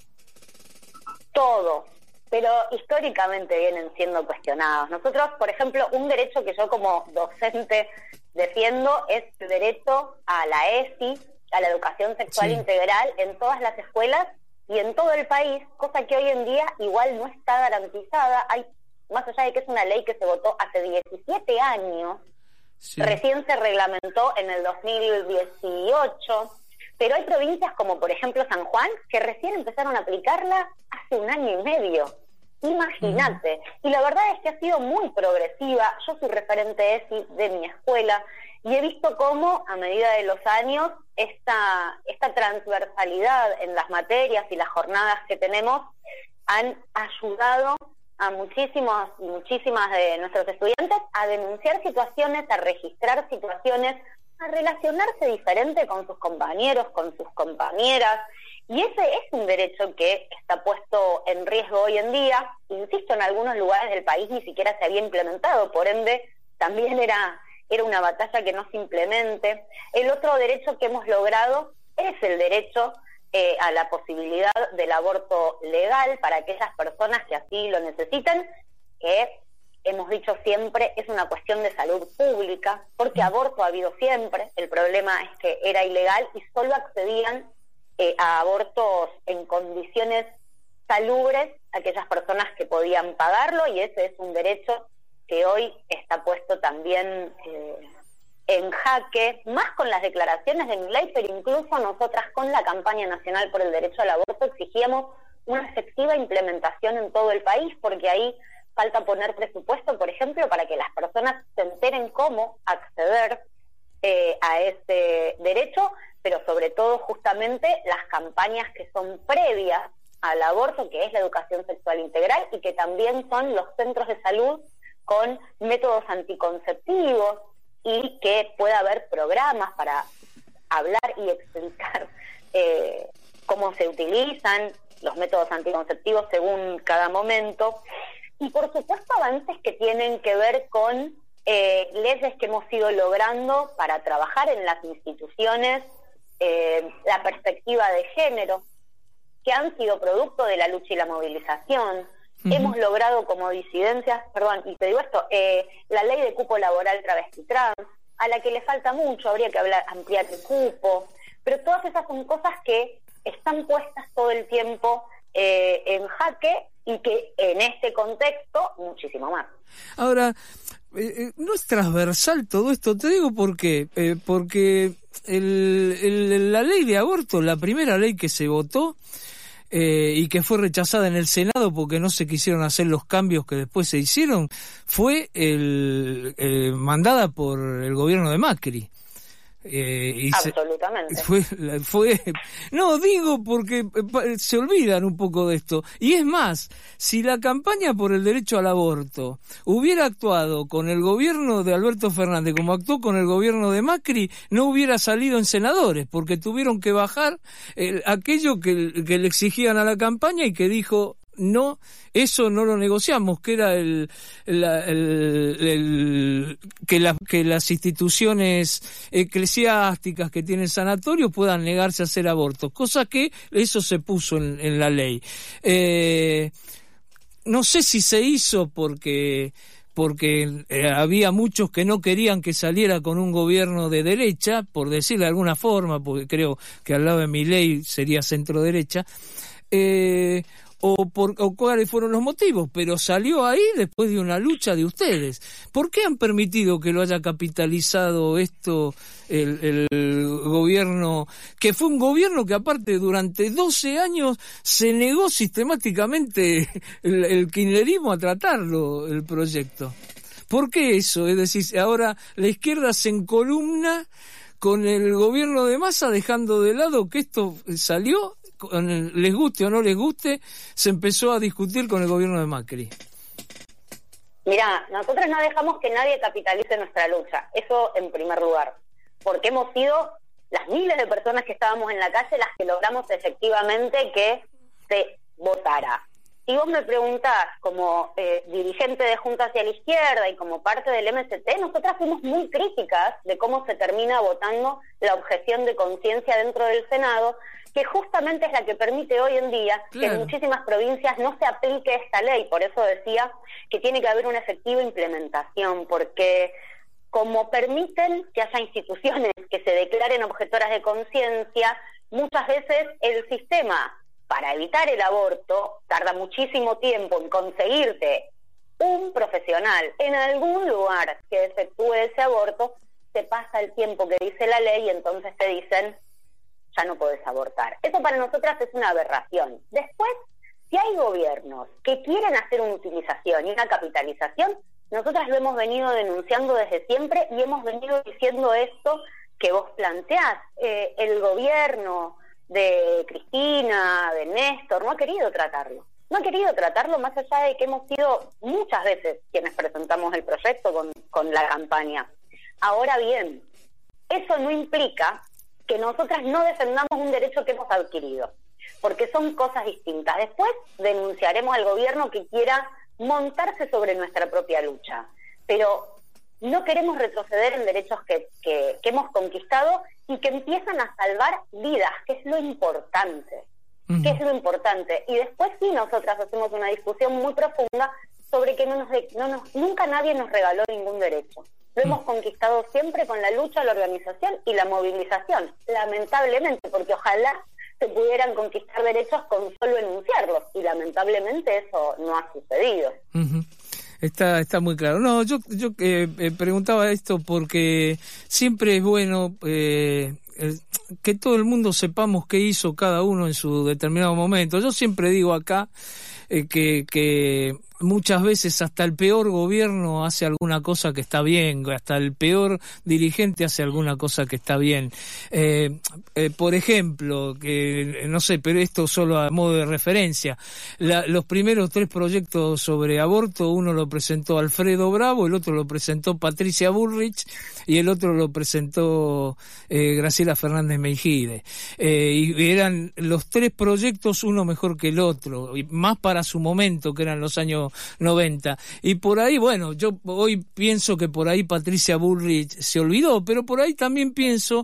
Todo. Pero históricamente vienen siendo cuestionados. Nosotros, por ejemplo, un derecho que yo como docente defiendo es el derecho a la E S I, a la educación sexual sí. integral en todas las escuelas y en todo el país, cosa que hoy en día igual no está garantizada. Hay, más allá de que es una ley que se votó hace diecisiete años, sí. recién se reglamentó en el dos mil dieciocho, pero hay provincias como por ejemplo San Juan que recién empezaron a aplicarla hace un año y medio. Imagínate. Uh-huh. Y la verdad es que ha sido muy progresiva. Yo soy referente E S I de mi escuela y he visto cómo a medida de los años esta, esta transversalidad en las materias y las jornadas que tenemos han ayudado a muchísimos y muchísimas de nuestros estudiantes a denunciar situaciones, a registrar situaciones, a relacionarse diferente con sus compañeros, con sus compañeras, y ese es un derecho que está puesto en riesgo hoy en día. Insisto, en algunos lugares del país ni siquiera se había implementado, por ende también era, era una batalla que no se implemente. El otro derecho que hemos logrado es el derecho eh, a la posibilidad del aborto legal para aquellas personas que así lo necesitan, que hemos dicho siempre, es una cuestión de salud pública, porque aborto ha habido siempre, el problema es que era ilegal y solo accedían eh, a abortos en condiciones salubres aquellas personas que podían pagarlo, y ese es un derecho que hoy está puesto también eh, en jaque, más con las declaraciones de Milei, pero incluso nosotras con la campaña nacional por el derecho al aborto exigíamos una efectiva implementación en todo el país, porque ahí falta poner presupuesto, por ejemplo, para que las personas se enteren cómo acceder eh, a ese derecho, pero sobre todo justamente las campañas que son previas al aborto, que es la educación sexual integral, y que también son los centros de salud con métodos anticonceptivos, y que pueda haber programas para hablar y explicar eh, cómo se utilizan los métodos anticonceptivos según cada momento. Y por supuesto avances que tienen que ver con eh, leyes que hemos ido logrando para trabajar en las instituciones, eh, la perspectiva de género, que han sido producto de la lucha y la movilización. Uh-huh. Hemos logrado como disidencias, perdón, y te digo esto, eh, la ley de cupo laboral travesti trans, a la que le falta mucho, habría que hablar, ampliar el cupo, pero todas esas son cosas que están puestas todo el tiempo eh, en jaque, y que en este contexto muchísimo más. Ahora, eh, no es transversal todo esto, te digo por qué, eh, porque el, el, la ley de aborto, la primera ley que se votó, Eh, y que fue rechazada en el Senado porque no se quisieron hacer los cambios que después se hicieron, fue el, eh, mandada por el gobierno de Macri. Eh, y Absolutamente. Se, fue, fue, no, digo porque se olvidan un poco de esto. Y es más, si la campaña por el derecho al aborto hubiera actuado con el gobierno de Alberto Fernández como actuó con el gobierno de Macri, no hubiera salido en senadores, porque tuvieron que bajar eh, aquello que, que le exigían a la campaña y que dijo: no, eso no lo negociamos, que era el, la, el, el que, la, que las instituciones eclesiásticas que tienen sanatorios puedan negarse a hacer abortos, cosa que eso se puso en, en la ley. Eh, no sé si se hizo porque porque eh, había muchos que no querían que saliera con un gobierno de derecha, por decirlo de alguna forma, porque creo que al lado de Milei sería centro derecha, eh, o, por, o cuáles fueron los motivos, pero salió ahí después de una lucha de ustedes. ¿Por qué han permitido que lo haya capitalizado esto el, el gobierno, que fue un gobierno que aparte durante doce años se negó sistemáticamente el, el kirchnerismo a tratarlo, el proyecto? ¿Por qué eso? Es decir, ahora la izquierda se encolumna con el gobierno de Massa, dejando de lado que esto salió, les guste o no les guste, se empezó a discutir con el gobierno de Macri. Mirá, nosotros no dejamos que nadie capitalice nuestra lucha, eso en primer lugar, porque hemos sido las miles de personas que estábamos en la calle las que logramos efectivamente que se votara. Si vos me preguntás, como eh, dirigente de Junta hacia la Izquierda y como parte del M S T, nosotras fuimos muy críticas de cómo se termina votando la objeción de conciencia dentro del Senado, que justamente es la que permite hoy en día claro. que en muchísimas provincias no se aplique esta ley. Por eso decía que tiene que haber una efectiva implementación, porque como permiten que haya instituciones que se declaren objetoras de conciencia, muchas veces el sistema, para evitar el aborto, tarda muchísimo tiempo en conseguirte un profesional en algún lugar que efectúe ese aborto, te pasa el tiempo que dice la ley y entonces te dicen, ya no podés abortar. Eso para nosotras es una aberración. Después, si hay gobiernos que quieren hacer una utilización y una capitalización, nosotras lo hemos venido denunciando desde siempre y hemos venido diciendo esto que vos planteás. Eh, el gobierno de Cristina, de Néstor, no ha querido tratarlo. No ha querido tratarlo más allá de que hemos sido muchas veces quienes presentamos el proyecto con, con la campaña. Ahora bien, eso no implica que nosotras no defendamos un derecho que hemos adquirido, porque son cosas distintas. Después denunciaremos al gobierno que quiera montarse sobre nuestra propia lucha, pero no queremos retroceder en derechos que, que, que hemos conquistado y que empiezan a salvar vidas, que es lo importante, uh-huh. que es lo importante. Y después sí nosotras hacemos una discusión muy profunda sobre que no nos, no nos, nunca nadie nos regaló ningún derecho. Lo hemos conquistado siempre con la lucha, la organización y la movilización, lamentablemente, porque ojalá se pudieran conquistar derechos con solo enunciarlos, y lamentablemente eso no ha sucedido. Uh-huh. Está está muy claro. No, yo yo eh, eh, preguntaba esto porque siempre es bueno eh, el, que todo el mundo sepamos qué hizo cada uno en su determinado momento. Yo siempre digo acá eh, que que muchas veces hasta el peor gobierno hace alguna cosa que está bien, hasta el peor dirigente hace alguna cosa que está bien. Eh, eh, por ejemplo, que no sé, pero esto solo a modo de referencia, la, los primeros tres proyectos sobre aborto, uno lo presentó Alfredo Bravo, el otro lo presentó Patricia Bullrich y el otro lo presentó eh, Graciela Fernández Meijide. Eh, y eran los tres proyectos uno mejor que el otro, y más para su momento, que eran los años noventa. Y por ahí, bueno, yo hoy pienso que por ahí Patricia Bullrich se olvidó, pero por ahí también pienso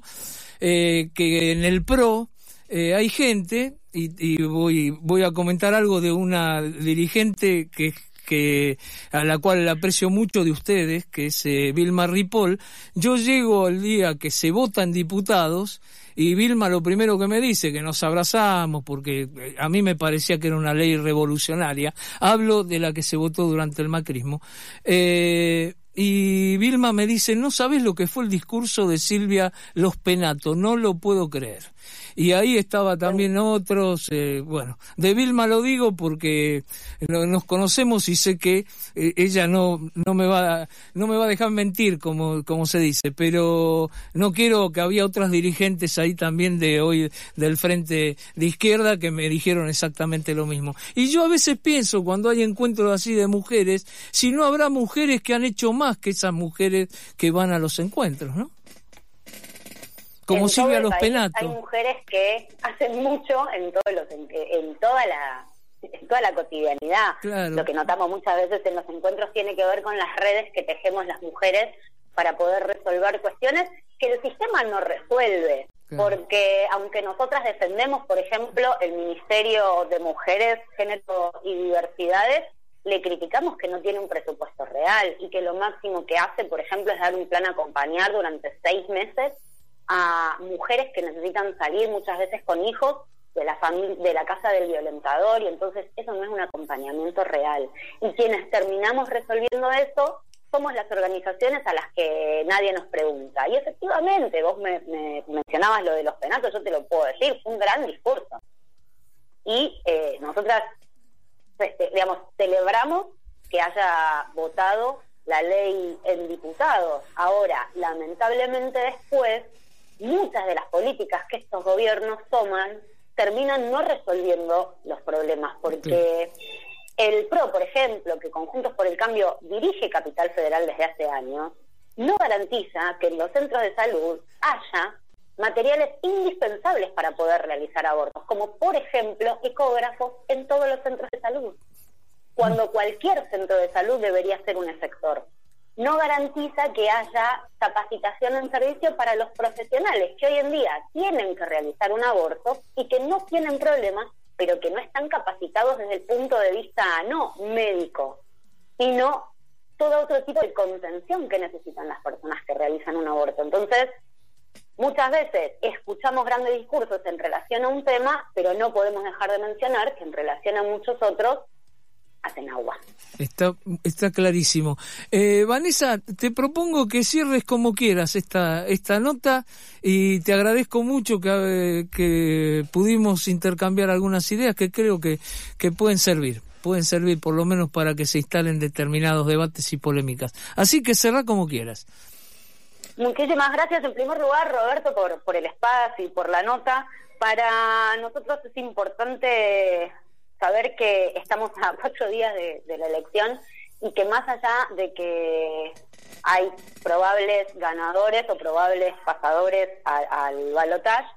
eh, que en el PRO eh, hay gente, y, y voy voy a comentar algo de una dirigente que que a la cual aprecio mucho de ustedes, que es eh, Vilma Ripoll. Yo llego al día que se votan diputados y Vilma lo primero que me dice, que nos abrazamos, porque a mí me parecía que era una ley revolucionaria. Hablo de la que se votó durante el macrismo. Eh, y Vilma me dice, no sabés lo que fue el discurso de Silvia Los Penato, no lo puedo creer. Y ahí estaba también otros, eh, bueno, de Vilma lo digo porque nos conocemos y sé que eh, ella no no me va no me va a dejar mentir, como como se dice, pero no quiero, que había otras dirigentes ahí también de hoy del Frente de Izquierda que me dijeron exactamente lo mismo. Y yo a veces pienso, cuando hay encuentros así de mujeres, si no habrá mujeres que han hecho más que esas mujeres que van a los encuentros, ¿no? Como Silvia Los Penato. Hay mujeres que hacen mucho en todos los en, en toda la en toda la cotidianidad. Claro. Lo que notamos muchas veces en los encuentros tiene que ver con las redes que tejemos las mujeres para poder resolver cuestiones que el sistema no resuelve. Claro. Porque aunque nosotras defendemos, por ejemplo, el Ministerio de Mujeres, Género y Diversidades, le criticamos que no tiene un presupuesto real y que lo máximo que hace, por ejemplo, es dar un plan a acompañar durante seis meses a mujeres que necesitan salir muchas veces con hijos de la familia, de la casa del violentador, y entonces eso no es un acompañamiento real. Y quienes terminamos resolviendo eso somos las organizaciones a las que nadie nos pregunta. Y efectivamente, vos me, me mencionabas lo de Los Penatos, yo te lo puedo decir, fue un gran discurso. Y eh, nosotras, este, digamos, celebramos que haya votado la ley en diputados. Ahora, lamentablemente después, muchas de las políticas que estos gobiernos toman terminan no resolviendo los problemas, porque sí. El P R O, por ejemplo, que Conjuntos por el Cambio dirige Capital Federal desde hace años, no garantiza que en los centros de salud haya materiales indispensables para poder realizar abortos, como por ejemplo ecógrafos en todos los centros de salud, cuando cualquier centro de salud debería ser un efector. No garantiza que haya capacitación en servicio para los profesionales que hoy en día tienen que realizar un aborto y que no tienen problemas, pero que no están capacitados desde el punto de vista no médico, sino todo otro tipo de contención que necesitan las personas que realizan un aborto. Entonces, muchas veces escuchamos grandes discursos en relación a un tema, pero no podemos dejar de mencionar que en relación a muchos otros hacen agua. Está, está clarísimo. Eh, Vanessa, te propongo que cierres como quieras esta esta nota y te agradezco mucho que, que pudimos intercambiar algunas ideas que creo que, que pueden servir, pueden servir por lo menos para que se instalen determinados debates y polémicas. Así que cerrá como quieras. Muchísimas gracias en primer lugar, Roberto, por, por el espacio y por la nota. Para nosotros es importante saber que estamos a cuatro días de, de la elección y que más allá de que hay probables ganadores o probables pasadores a, al balotaje,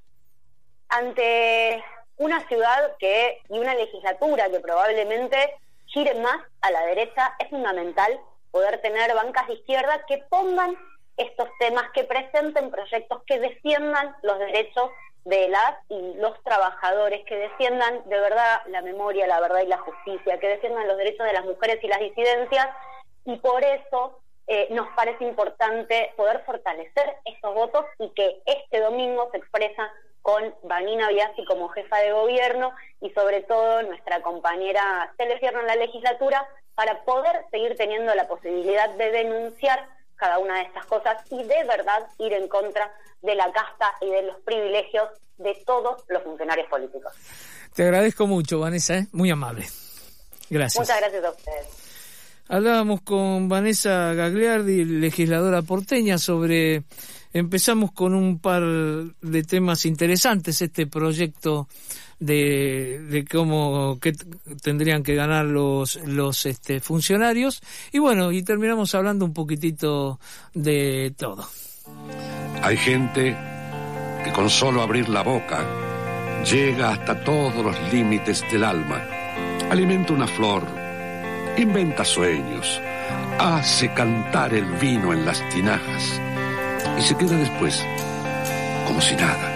ante una ciudad que y una legislatura que probablemente gire más a la derecha, es fundamental poder tener bancas de izquierda que pongan estos temas, que presenten proyectos que defiendan los derechos de las y los trabajadores, que defiendan de verdad la memoria, la verdad y la justicia, que defiendan los derechos de las mujeres y las disidencias, y por eso eh, nos parece importante poder fortalecer estos votos y que este domingo se expresa con Vanina Biasi como jefa de gobierno y sobre todo nuestra compañera Cele Fierro en la legislatura, para poder seguir teniendo la posibilidad de denunciar cada una de estas cosas y de verdad ir en contra de la casta y de los privilegios de todos los funcionarios políticos. Te agradezco mucho, Vanessa, ¿eh? Muy amable. Gracias. Muchas gracias a ustedes. Hablábamos con Vanessa Gagliardi, legisladora porteña, sobre... Empezamos con un par de temas interesantes, este proyecto de, de cómo que tendrían que ganar los los este funcionarios, y bueno, y terminamos hablando un poquitito de todo. Hay gente que con solo abrir la boca llega hasta todos los límites del alma, alimenta una flor, inventa sueños, hace cantar el vino en las tinajas y se queda después como si nada.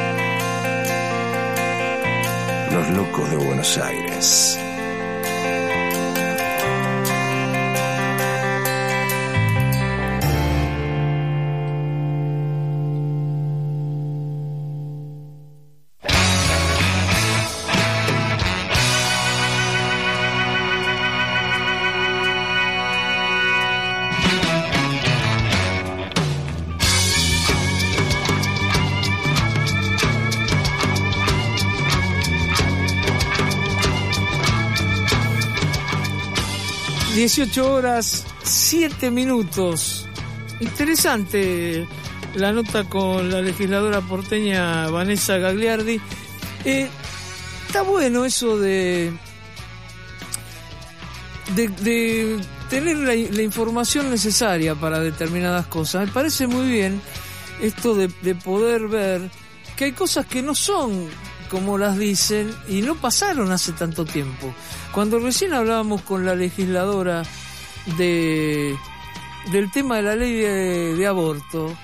Los locos de Buenos Aires. dieciocho horas, siete minutos. Interesante la nota con la legisladora porteña Vanessa Gagliardi. Eh, está bueno eso de, de, de tener la, la información necesaria para determinadas cosas. Me parece muy bien esto de, de poder ver que hay cosas que no son como las dicen y no pasaron hace tanto tiempo. Cuando recién hablábamos con la legisladora de del tema de la ley de, de aborto,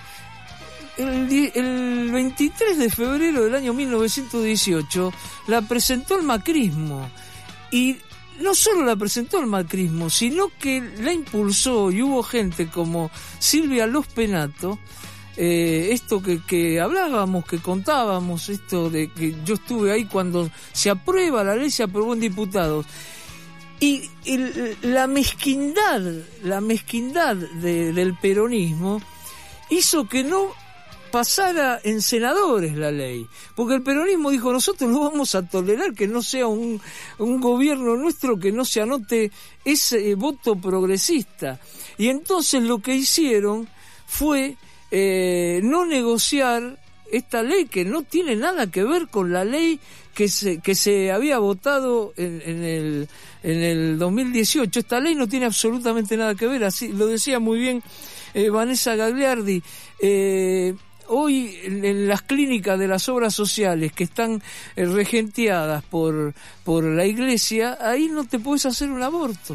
el, el veintitrés de febrero del año mil novecientos dieciocho la presentó el macrismo, y no solo la presentó el macrismo, sino que la impulsó, y hubo gente como Silvia Los Penato. Eh, esto que, que hablábamos, que contábamos, esto de que yo estuve ahí cuando se aprueba la ley, se aprobó en diputados, y el, la mezquindad, la mezquindad de, del peronismo hizo que no pasara en senadores la ley, porque el peronismo dijo: nosotros no vamos a tolerar que no sea un, un gobierno nuestro que no se anote ese voto progresista, y entonces lo que hicieron fue Eh, no negociar esta ley, que no tiene nada que ver con la ley que se que se había votado en, en el en el dos mil dieciocho. Esta ley no tiene absolutamente nada que ver, así lo decía muy bien eh, Vanessa Gagliardi. Eh, hoy en, en las clínicas de las obras sociales que están eh, regenteadas por por la iglesia, ahí no te puedes hacer un aborto,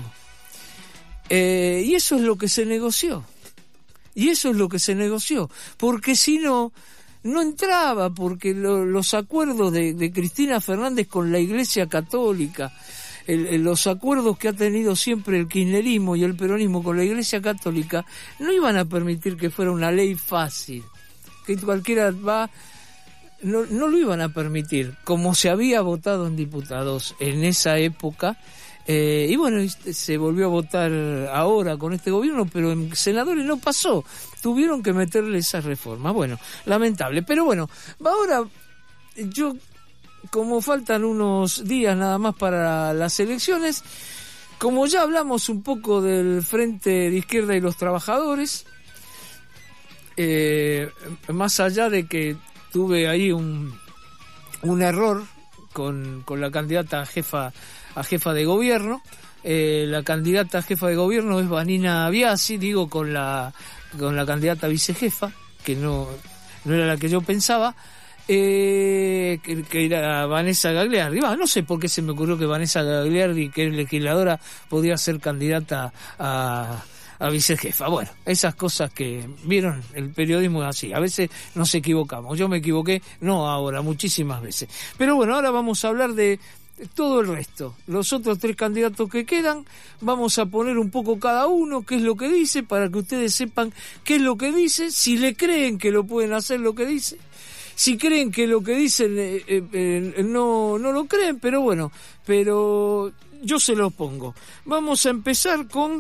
eh, y eso es lo que se negoció. Y eso es lo que se negoció, porque si no, no entraba, porque lo, los acuerdos de, de Cristina Fernández con la Iglesia Católica, el, el, los acuerdos que ha tenido siempre el kirchnerismo y el peronismo con la Iglesia Católica, no iban a permitir que fuera una ley fácil, que cualquiera va, no, no lo iban a permitir, como se había votado en diputados en esa época. Eh, y bueno, se volvió a votar ahora con este gobierno, pero en senadores no pasó, tuvieron que meterle esa reforma. Bueno, lamentable, pero bueno, ahora yo, como faltan unos días nada más para las elecciones, como ya hablamos un poco del Frente de Izquierda y los Trabajadores, eh, más allá de que tuve ahí un, un error con, con la candidata a jefa a jefa de gobierno, eh, la candidata a jefa de gobierno es Vanina Biasi, digo con la con la candidata a vicejefa, que no no era la que yo pensaba, eh, que, que era Vanessa Gagliardi. Bah, no sé por qué se me ocurrió que Vanessa Gagliardi, que es legisladora, podía ser candidata a a vicejefa. Bueno, esas cosas que vieron, el periodismo es así, a veces nos equivocamos. Yo me equivoqué, no ahora, muchísimas veces. Pero bueno, ahora vamos a hablar de todo el resto, los otros tres candidatos que quedan. Vamos a poner un poco cada uno qué es lo que dice, para que ustedes sepan qué es lo que dice, si le creen que lo pueden hacer lo que dice, si creen que lo que dicen eh, eh, no, no lo creen, pero bueno, pero yo se lo pongo. Vamos a empezar con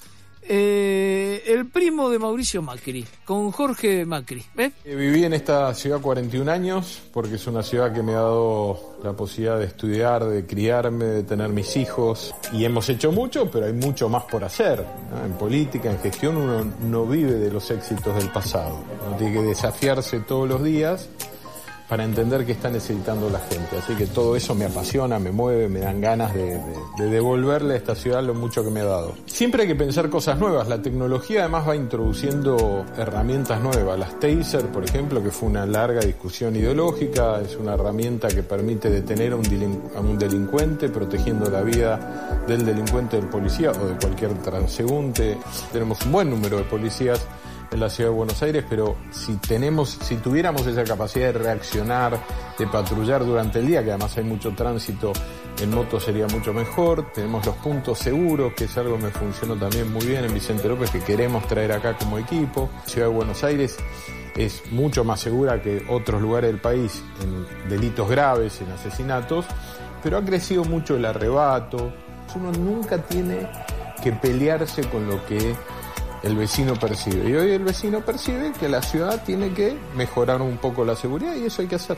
Eh, el primo de Mauricio Macri, con Jorge Macri. ¿eh? Viví en esta ciudad cuarenta y un años porque es una ciudad que me ha dado la posibilidad de estudiar, de criarme, de tener mis hijos, y hemos hecho mucho, pero hay mucho más por hacer, ¿no? En política, en gestión, uno no vive de los éxitos del pasado, uno tiene que desafiarse todos los días para entender qué está necesitando la gente. Así que todo eso me apasiona, me mueve, me dan ganas de, de, de devolverle a esta ciudad lo mucho que me ha dado. Siempre hay que pensar cosas nuevas. La tecnología además va introduciendo herramientas nuevas. Las Taser, por ejemplo, que fue una larga discusión ideológica, es una herramienta que permite detener a un, delincu- a un delincuente, protegiendo la vida del delincuente, del policía o de cualquier transeúnte. Tenemos un buen número de policías en la ciudad de Buenos Aires, pero si tenemos, si tuviéramos esa capacidad de reaccionar, de patrullar durante el día, que además hay mucho tránsito en moto, sería mucho mejor. Tenemos los puntos seguros, que es algo que me funcionó también muy bien en Vicente López, que queremos traer acá como equipo. La ciudad de Buenos Aires es mucho más segura que otros lugares del país en delitos graves, en asesinatos, pero ha crecido mucho el arrebato. Uno nunca tiene que pelearse con lo que el vecino percibe, y hoy el vecino percibe que la ciudad tiene que mejorar un poco la seguridad, y eso hay que hacerlo.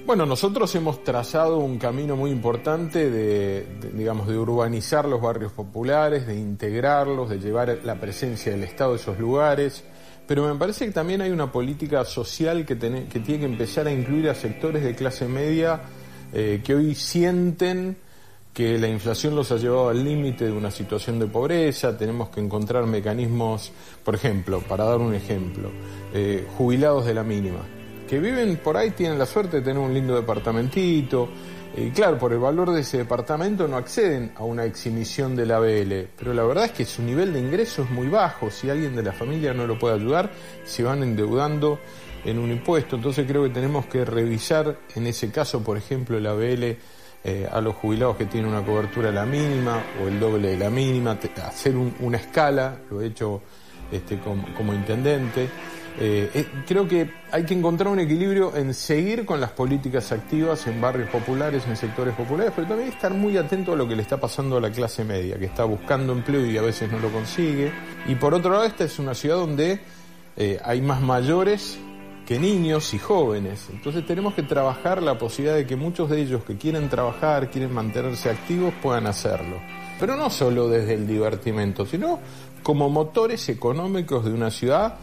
Bueno, nosotros hemos trazado un camino muy importante de, de, digamos, de urbanizar los barrios populares, de integrarlos, de llevar la presencia del Estado a esos lugares, pero me parece que también hay una política social que, ten, que tiene que empezar a incluir a sectores de clase media eh, que hoy sienten que la inflación los ha llevado al límite de una situación de pobreza. Tenemos que encontrar mecanismos, por ejemplo, para dar un ejemplo, eh, jubilados de la mínima, que viven por ahí, tienen la suerte de tener un lindo departamentito, y eh, claro, por el valor de ese departamento no acceden a una exhibición de la B L, pero la verdad es que su nivel de ingreso es muy bajo. Si alguien de la familia no lo puede ayudar, se van endeudando en un impuesto. Entonces creo que tenemos que revisar en ese caso, por ejemplo, la B L eh, a los jubilados que tienen una cobertura a la mínima o el doble de la mínima, te, hacer un, una escala, lo he hecho este, como, como intendente. Eh, eh, creo que hay que encontrar un equilibrio en seguir con las políticas activas en barrios populares, en sectores populares, pero también estar muy atento a lo que le está pasando a la clase media, que está buscando empleo y a veces no lo consigue. Y por otro lado, esta es una ciudad donde eh, hay más mayores que niños y jóvenes. Entonces tenemos que trabajar la posibilidad de que muchos de ellos que quieren trabajar, quieren mantenerse activos, puedan hacerlo. Pero no solo desde el divertimento, sino como motores económicos de una ciudad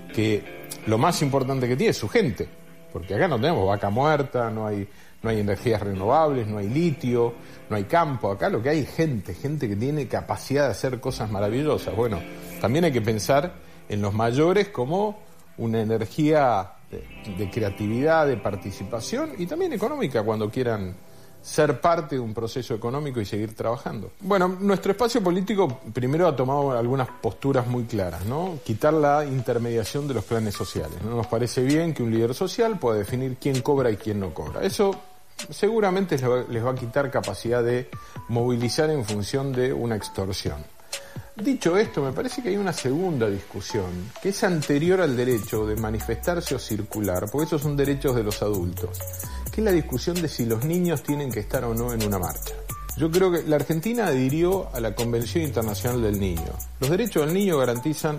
que lo más importante que tiene es su gente, porque acá no tenemos vaca muerta, no hay, no hay energías renovables, no hay litio, no hay campo. Acá lo que hay es gente, gente que tiene capacidad de hacer cosas maravillosas. Bueno, también hay que pensar en los mayores como una energía de, de creatividad, de participación y también económica cuando quieran ser parte de un proceso económico y seguir trabajando. Bueno, nuestro espacio político primero ha tomado algunas posturas muy claras, ¿no? Quitar la intermediación de los planes sociales. No nos parece bien que un líder social pueda definir quién cobra y quién no cobra. Eso seguramente les va, les va a quitar capacidad de movilizar en función de una extorsión. Dicho esto, me parece que hay una segunda discusión que es anterior al derecho de manifestarse o circular, porque esos son derechos de los adultos, que es la discusión de si los niños tienen que estar o no en una marcha. Yo creo que la Argentina adhirió a la Convención Internacional del Niño. Los derechos del niño garantizan,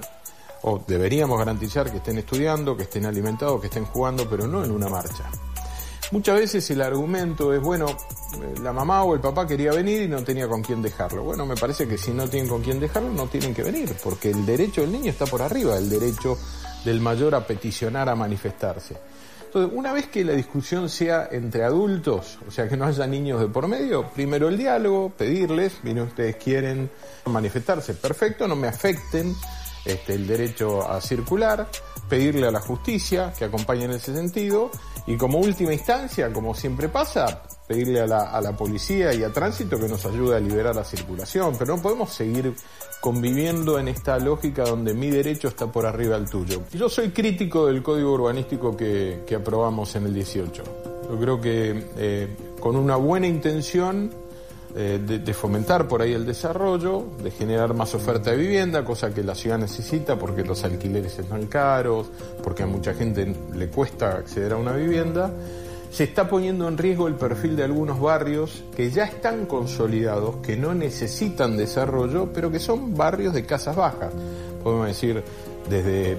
o deberíamos garantizar, que estén estudiando, que estén alimentados, que estén jugando, pero no en una marcha. Muchas veces el argumento es, bueno, la mamá o el papá quería venir y no tenía con quién dejarlo. Bueno, me parece que si no tienen con quién dejarlo, no tienen que venir, porque el derecho del niño está por arriba del derecho del mayor a peticionar, a manifestarse. Entonces, una vez que la discusión sea entre adultos, o sea, que no haya niños de por medio, primero el diálogo, pedirles, miren, ustedes quieren manifestarse, perfecto, no me afecten este, el derecho a circular, pedirle a la justicia que acompañe en ese sentido, y como última instancia, como siempre pasa, pedirle a la, a la policía y a tránsito que nos ayude a liberar la circulación, pero no podemos seguir conviviendo en esta lógica donde mi derecho está por arriba del tuyo. Yo soy crítico del código urbanístico que, que aprobamos en el dieciocho. Yo creo que eh, con una buena intención eh, de, de fomentar por ahí el desarrollo, de generar más oferta de vivienda, cosa que la ciudad necesita porque los alquileres están caros, porque a mucha gente le cuesta acceder a una vivienda, se está poniendo en riesgo el perfil de algunos barrios que ya están consolidados, que no necesitan desarrollo, pero que son barrios de casas bajas. Podemos decir desde,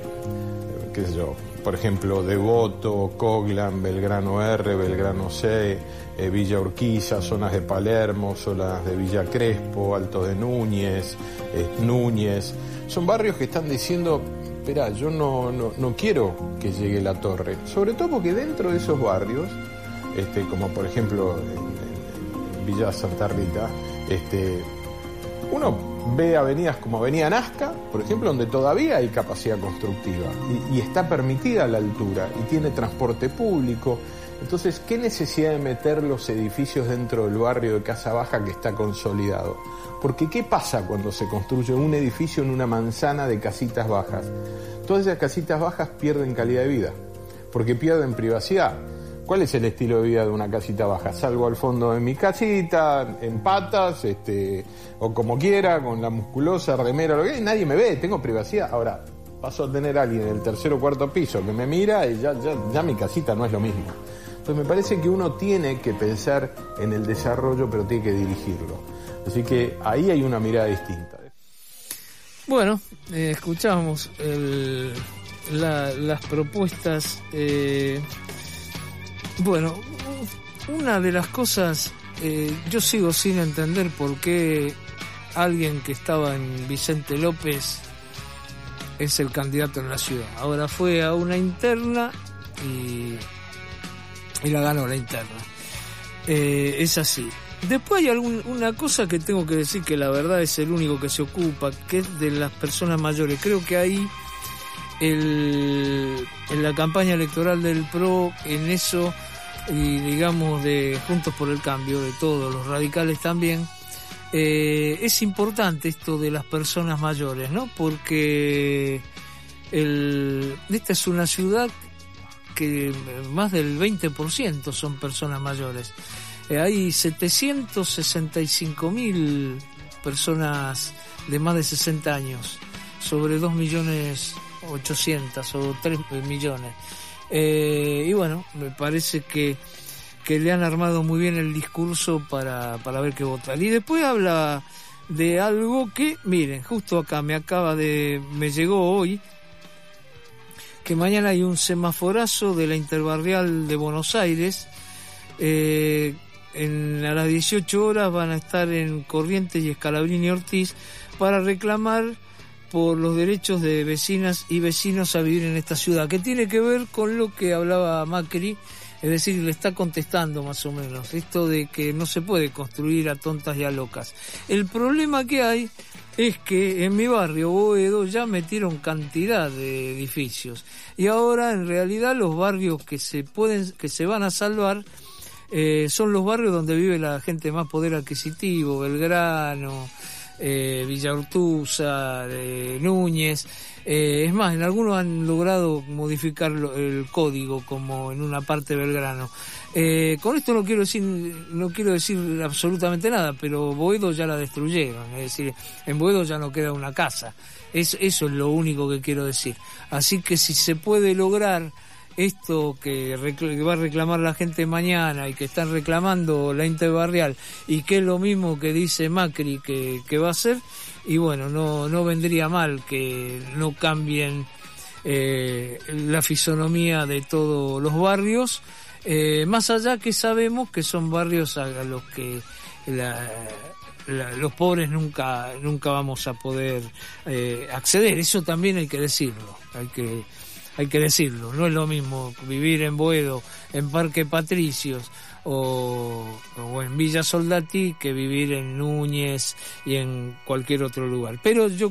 qué sé yo, por ejemplo, Devoto, Coglan, Belgrano R, Belgrano C, eh, Villa Urquiza, zonas de Palermo, zonas de Villa Crespo, Alto de Núñez, eh, Núñez. Son barrios que están diciendo, espera, yo no, no, no quiero que llegue la torre. Sobre todo porque dentro de esos barrios, este, como por ejemplo en, en Villa Santa Rita, este, uno ve avenidas como Avenida Nazca, por ejemplo, donde todavía hay capacidad constructiva y, y está permitida la altura y tiene transporte público. Entonces, ¿qué necesidad de meter los edificios dentro del barrio de Casa Baja que está consolidado? Porque ¿qué pasa cuando se construye un edificio en una manzana de casitas bajas? Todas esas casitas bajas pierden calidad de vida, porque pierden privacidad. ¿Cuál es el estilo de vida de una casita baja? Salgo al fondo de mi casita, en patas, este, o como quiera, con la musculosa, remera, lo que nadie me ve, tengo privacidad. Ahora, paso a tener a alguien en el tercer o cuarto piso que me mira y ya, ya, ya mi casita no es lo mismo. Entonces me parece que uno tiene que pensar en el desarrollo, pero tiene que dirigirlo. Así que ahí hay una mirada distinta. Bueno, eh, escuchamos el, la, las propuestas. Eh, bueno, una de las cosas, eh, yo sigo sin entender por qué alguien que estaba en Vicente López es el candidato en la ciudad. Ahora fue a una interna y, y la ganó la interna. Eh, es así. Después hay algún, una cosa que tengo que decir que la verdad es el único que se ocupa, que es de las personas mayores. Creo que ahí el, en la campaña electoral del P R O, en eso, y digamos de Juntos por el Cambio, de todos los radicales también, Eh, es importante esto de las personas mayores, ¿no? Porque el, esta es una ciudad que más del veinte por ciento son personas mayores. Eh, hay setecientos sesenta y cinco mil personas de más de sesenta años, sobre dos millones ochocientos o tres millones. Eh, y bueno, me parece que que le han armado muy bien el discurso para, para ver qué votar. Y después habla de algo que, miren, justo acá me acaba de, me llegó hoy, que mañana hay un semaforazo de la Interbarrial de Buenos Aires, eh, en, a las dieciocho horas van a estar en Corrientes y Scalabrini Ortiz para reclamar por los derechos de vecinas y vecinos a vivir en esta ciudad, que tiene que ver con lo que hablaba Macri. Es decir, le está contestando más o menos esto de que no se puede construir a tontas y a locas. El problema que hay es que en mi barrio, Boedo, ya metieron cantidad de edificios. Y ahora, en realidad, los barrios que se pueden, que se van a salvar, eh, son los barrios donde vive la gente más poder adquisitivo, Belgrano, eh, Villa Urtuza, eh, Núñez. Eh, es más, en algunos han logrado modificar el código, como en una parte de Belgrano. Eh, con esto no quiero decir no quiero decir absolutamente nada, pero Boedo ya la destruyeron, es decir, en Boedo ya no queda una casa. Es, eso es lo único que quiero decir. Así que si se puede lograr esto que, recl- que va a reclamar la gente mañana y que están reclamando la Interbarrial, y que es lo mismo que dice Macri que, que va a hacer, y bueno, no, no vendría mal que no cambien eh, la fisonomía de todos los barrios, eh, más allá que sabemos que son barrios a, a los que la, la, los pobres nunca nunca vamos a poder eh, acceder. Eso también hay que decirlo, hay que hay que decirlo. No es lo mismo vivir en Boedo, en Parque Patricios o, o en Villa Soldati que vivir en Núñez y en cualquier otro lugar. Pero yo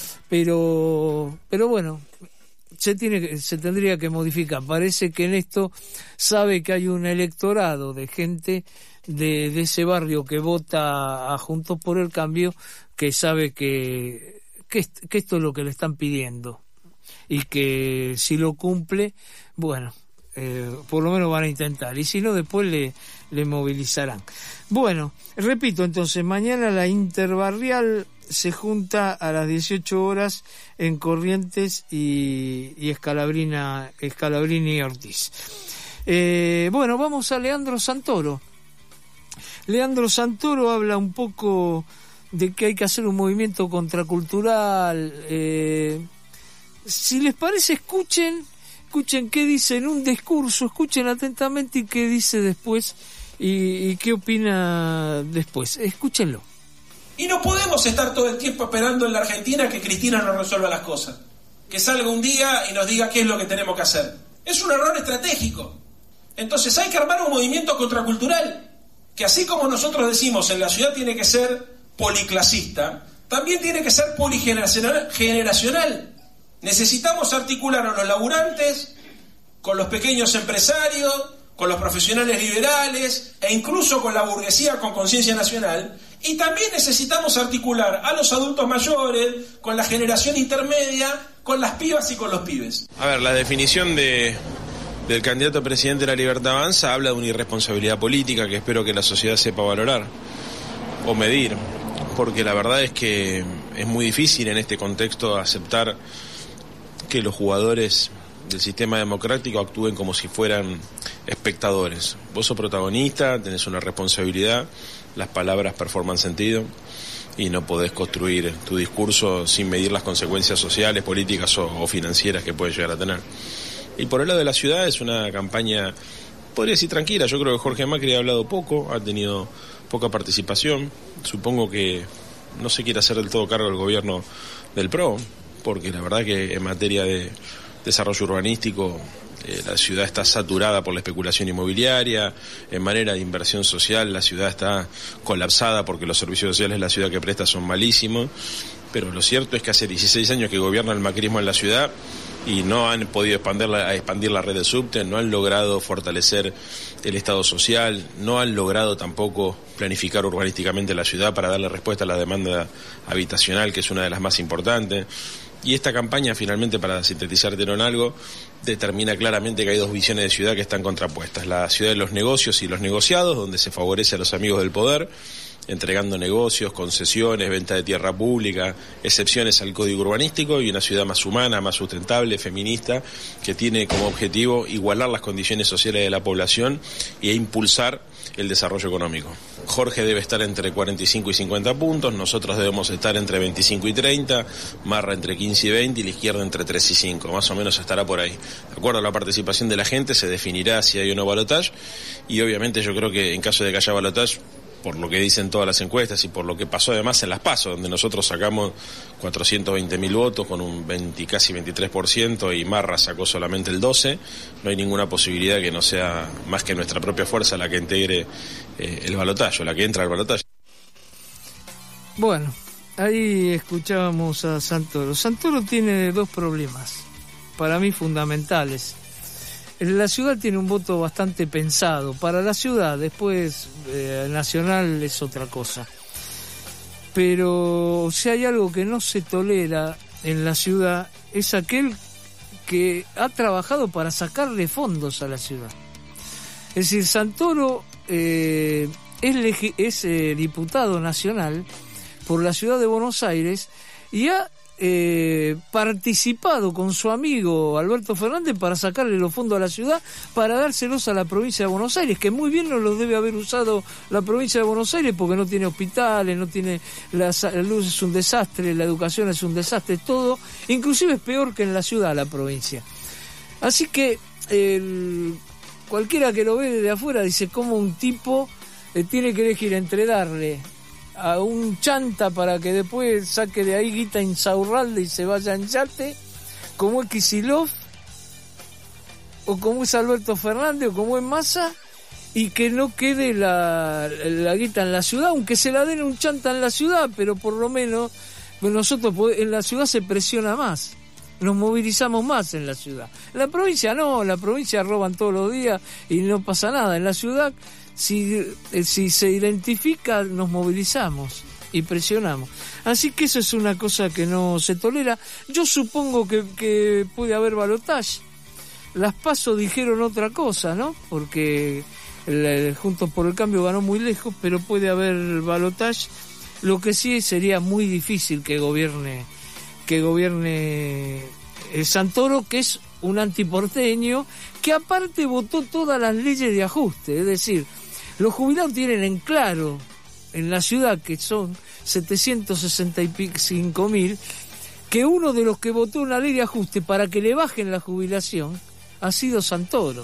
pero pero bueno, se tiene se tendría que modificar. Parece que en esto sabe que hay un electorado de gente de, de ese barrio que vota a Juntos por el Cambio, que sabe que, que, que esto es lo que le están pidiendo, y que si lo cumple, bueno, eh, por lo menos van a intentar, y si no, después le, le movilizarán. Bueno, repito entonces, mañana la Interbarrial se junta a las dieciocho horas en Corrientes y, y Scalabrina, Scalabrini Ortiz. Eh, bueno, vamos a Leandro Santoro. Leandro Santoro habla un poco de que hay que hacer un movimiento contracultural. Eh, si les parece, escuchen, escuchen qué dice en un discurso, escuchen atentamente y qué dice después y, y qué opina después. Escúchenlo. Y no podemos estar todo el tiempo esperando en la Argentina que Cristina nos resuelva las cosas. Que salga un día y nos diga qué es lo que tenemos que hacer. Es un error estratégico. Entonces hay que armar un movimiento contracultural, que así como nosotros decimos en la ciudad tiene que ser policlasista, también tiene que ser poligeneracional. Necesitamos articular a los laburantes con los pequeños empresarios, con los profesionales liberales e incluso con la burguesía con conciencia nacional. Y también necesitamos articular a los adultos mayores, con la generación intermedia, con las pibas y con los pibes. A ver, la definición de, del candidato a presidente de La Libertad Avanza habla de una irresponsabilidad política que espero que la sociedad sepa valorar o medir, porque la verdad es que es muy difícil en este contexto aceptar que los jugadores del sistema democrático actúen como si fueran espectadores. Vos sos protagonista, tenés una responsabilidad, las palabras performan sentido y no podés construir tu discurso sin medir las consecuencias sociales, políticas o, o financieras que puede llegar a tener. Y por el lado de la ciudad es una campaña podría decir tranquila. Yo creo que Jorge Macri ha hablado poco, ha tenido poca participación. Supongo que no se quiere hacer del todo cargo del gobierno del P R O, porque la verdad que en materia de desarrollo urbanístico eh, la ciudad está saturada por la especulación inmobiliaria. En manera de inversión social la ciudad está colapsada porque los servicios sociales de la ciudad que presta son malísimos. Pero lo cierto es que hace dieciséis años que gobierna el macrismo en la ciudad y no han podido expandir la, expandir la red de subte, no han logrado fortalecer el Estado social, no han logrado tampoco planificar urbanísticamente la ciudad para darle respuesta a la demanda habitacional, que es una de las más importantes. Y esta campaña, finalmente, para sintetizártelo en algo, determina claramente que hay dos visiones de ciudad que están contrapuestas. La ciudad de los negocios y los negociados, donde se favorece a los amigos del poder, entregando negocios, concesiones, venta de tierra pública, excepciones al código urbanístico, y una ciudad más humana, más sustentable, feminista, que tiene como objetivo igualar las condiciones sociales de la población e impulsar el desarrollo económico. Jorge debe estar entre cuarenta y cinco y cincuenta puntos, nosotros debemos estar entre veinticinco y treinta, Marra entre quince y veinte y la izquierda entre tres y cinco, más o menos estará por ahí. De acuerdo a la participación de la gente se definirá si hay o no balotaje, y obviamente yo creo que en caso de que haya balotaje, por lo que dicen todas las encuestas y por lo que pasó además en las PASO, donde nosotros sacamos cuatrocientos veinte mil votos con un veinte, casi veintitrés por ciento y Marra sacó solamente el doce por ciento, no hay ninguna posibilidad que no sea más que nuestra propia fuerza la que integre eh, el balotaje, la que entra al balotaje. Bueno, ahí escuchábamos a Santoro. Santoro tiene dos problemas, para mí fundamentales. La ciudad tiene un voto bastante pensado para la ciudad, después eh, nacional es otra cosa. Pero si hay algo que no se tolera en la ciudad es aquel que ha trabajado para sacarle fondos a la ciudad. Es decir, Santoro eh, es, legi- es eh, diputado nacional por la ciudad de Buenos Aires y ha Eh, participado con su amigo Alberto Fernández para sacarle los fondos a la ciudad para dárselos a la provincia de Buenos Aires, que muy bien no los debe haber usado la provincia de Buenos Aires porque no tiene hospitales, no tiene la, la luz, es un desastre, la educación es un desastre, todo, inclusive es peor que en la ciudad, la provincia. Así que el, cualquiera que lo ve desde afuera dice cómo un tipo eh, tiene que elegir entre darle a un chanta para que después saque de ahí guita Insaurralde y se vaya en yate, como es Kicillof, o como es Alberto Fernández, o como es Massa, y que no quede la, la guita en la ciudad, aunque se la den un chanta en la ciudad, pero por lo menos nosotros en la ciudad se presiona más, nos movilizamos más en la ciudad. En la provincia no, en la provincia roban todos los días y no pasa nada. En la ciudad, si, si se identifica, nos movilizamos y presionamos. Así que eso es una cosa que no se tolera. Yo supongo que, que puede haber balotaje. Las PASO dijeron otra cosa, ¿no? Porque el, el Juntos por el Cambio ganó muy lejos, pero puede haber balotaje. Lo que sí sería muy difícil que gobierne que gobierne el Santoro, que es un antiporteño, que aparte votó todas las leyes de ajuste. Es decir, los jubilados tienen en claro en la ciudad, que son setecientos sesenta y cinco mil, que uno de los que votó una ley de ajuste para que le bajen la jubilación ha sido Santoro.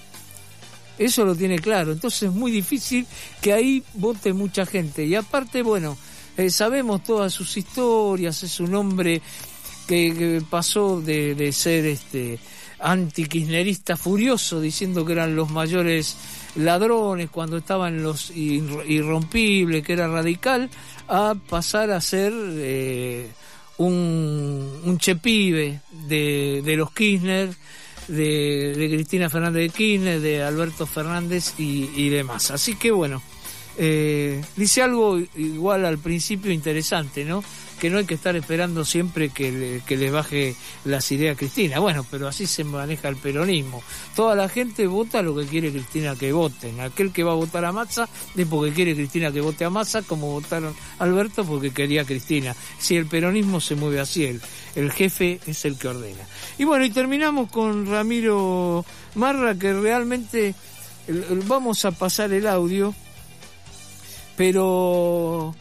Eso lo tiene claro. Entonces es muy difícil que ahí vote mucha gente. Y aparte, bueno, eh, sabemos todas sus historias. Es un hombre que, que pasó de, de ser este anti-kirchnerista furioso, diciendo que eran los mayores ladrones cuando estaban los irrompibles, que era radical, a pasar a ser eh, un, un chepibe de, de los Kirchner, de, de Cristina Fernández de Kirchner, de Alberto Fernández y, y demás. Así que bueno, eh, dice algo igual al principio interesante, ¿no? Que no hay que estar esperando siempre que le, que le baje las ideas a Cristina. Bueno, pero así se maneja el peronismo. Toda la gente vota lo que quiere Cristina que voten. Aquel que va a votar a Massa es porque quiere Cristina que vote a Massa, como votaron a Alberto porque quería a Cristina. Si el peronismo se mueve así, el, el jefe es el que ordena. Y bueno, y terminamos con Ramiro Marra, que realmente el, el, vamos a pasar el audio, pero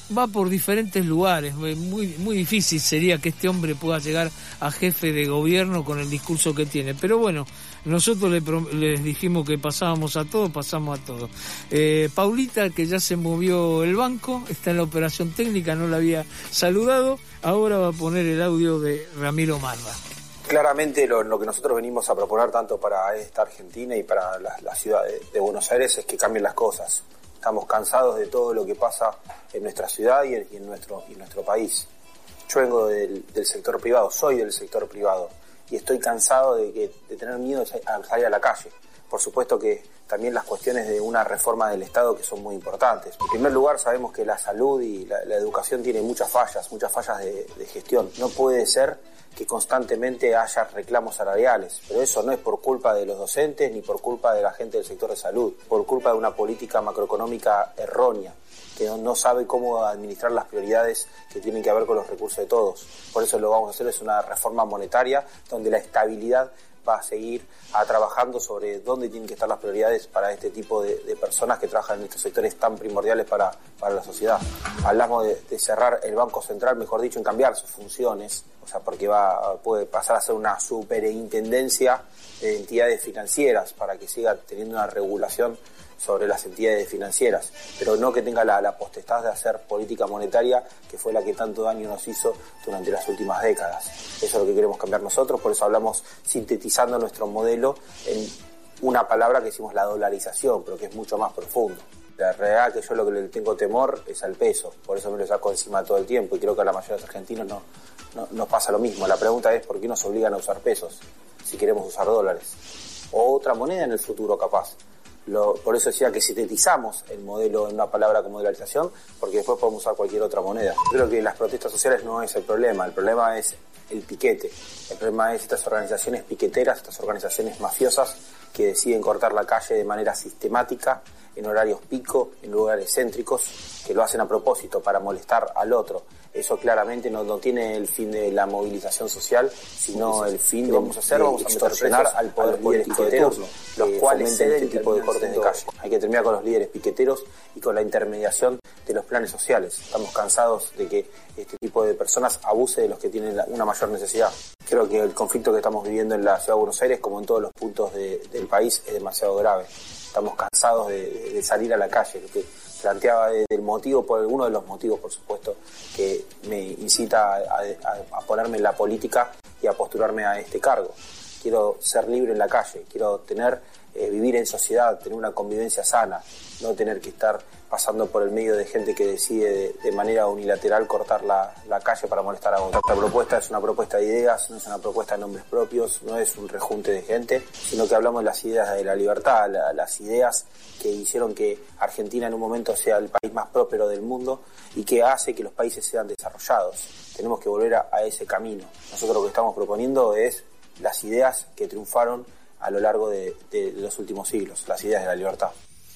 va por diferentes lugares. Muy, muy difícil sería que este hombre pueda llegar a jefe de gobierno con el discurso que tiene. Pero bueno, nosotros le, les dijimos que pasábamos a todo, pasamos a todo. Eh, Paulita, que ya se movió el banco, está en la operación técnica, no la había saludado, ahora va a poner el audio de Ramiro Marra. Claramente lo, lo que nosotros venimos a proponer tanto para esta Argentina y para la, la ciudad de, de Buenos Aires es que cambien las cosas. Estamos cansados de todo lo que pasa en nuestra ciudad y en, y en, nuestro, y en nuestro país. Yo vengo del, del sector privado, soy del sector privado y estoy cansado de, que, de tener miedo a salir a la calle. Por supuesto que también las cuestiones de una reforma del Estado que son muy importantes. En primer lugar, sabemos que la salud y la, la educación tienen muchas fallas, muchas fallas de, de gestión. No puede ser que constantemente haya reclamos salariales, pero eso no es por culpa de los docentes ni por culpa de la gente del sector de salud, por culpa de una política macroeconómica errónea, que no, no sabe cómo administrar las prioridades que tienen que ver con los recursos de todos. Por eso lo que vamos a hacer es una reforma monetaria donde la estabilidad va a seguir a trabajando sobre dónde tienen que estar las prioridades para este tipo de, de personas que trabajan en estos sectores tan primordiales para, para la sociedad. Hablamos de, de cerrar el Banco Central, mejor dicho, en cambiar sus funciones, o sea, porque va puede pasar a ser una superintendencia de entidades financieras para que siga teniendo una regulación sobre las entidades financieras, pero no que tenga la, la potestad de hacer política monetaria, que fue la que tanto daño nos hizo durante las últimas décadas. Eso es lo que queremos cambiar nosotros, por eso hablamos sintetizando nuestro modelo en una palabra que decimos la dolarización, pero que es mucho más profundo. La realidad es que yo lo que le tengo temor es al peso, por eso me lo saco encima todo el tiempo y creo que a la mayoría de los argentinos no, no, nos pasa lo mismo. La pregunta es ¿por qué nos obligan a usar pesos si queremos usar dólares? O otra moneda en el futuro capaz. Lo, por eso decía que sintetizamos el modelo en una palabra como dolarización, porque después podemos usar cualquier otra moneda. Creo que las protestas sociales no es el problema, el problema es el piquete. El problema es estas organizaciones piqueteras, estas organizaciones mafiosas que deciden cortar la calle de manera sistemática, en horarios pico, en lugares céntricos, que lo hacen a propósito para molestar al otro. Eso claramente no, no tiene el fin de la movilización social, sino el fin de, vamos a hacer, vamos a extorsionar al poder político de turno, los cuales ceden este tipo de cortes de calle. Hay que terminar con los líderes piqueteros y con la intermediación de los planes sociales. Estamos cansados de que este tipo de personas abuse de los que tienen una mayor necesidad. Creo que el conflicto que estamos viviendo en la ciudad de Buenos Aires, como en todos los puntos de, del país, es demasiado grave. Estamos cansados de, de, de salir a la calle, lo que planteaba del motivo, por alguno de los motivos, por supuesto, que me incita a, a, a ponerme en la política y a postularme a este cargo. Quiero ser libre en la calle, quiero tener, eh, vivir en sociedad, tener una convivencia sana, no tener que estar pasando por el medio de gente que decide de, de manera unilateral cortar la, la calle para molestar a otros. Esta propuesta es una propuesta de ideas, no es una propuesta de nombres propios, no es un rejunte de gente, sino que hablamos de las ideas de la libertad, la, las ideas que hicieron que Argentina en un momento sea el país más próspero del mundo y que hace que los países sean desarrollados. Tenemos que volver a, a ese camino. Nosotros lo que estamos proponiendo es las ideas que triunfaron a lo largo de, de, de los últimos siglos, las ideas de la libertad.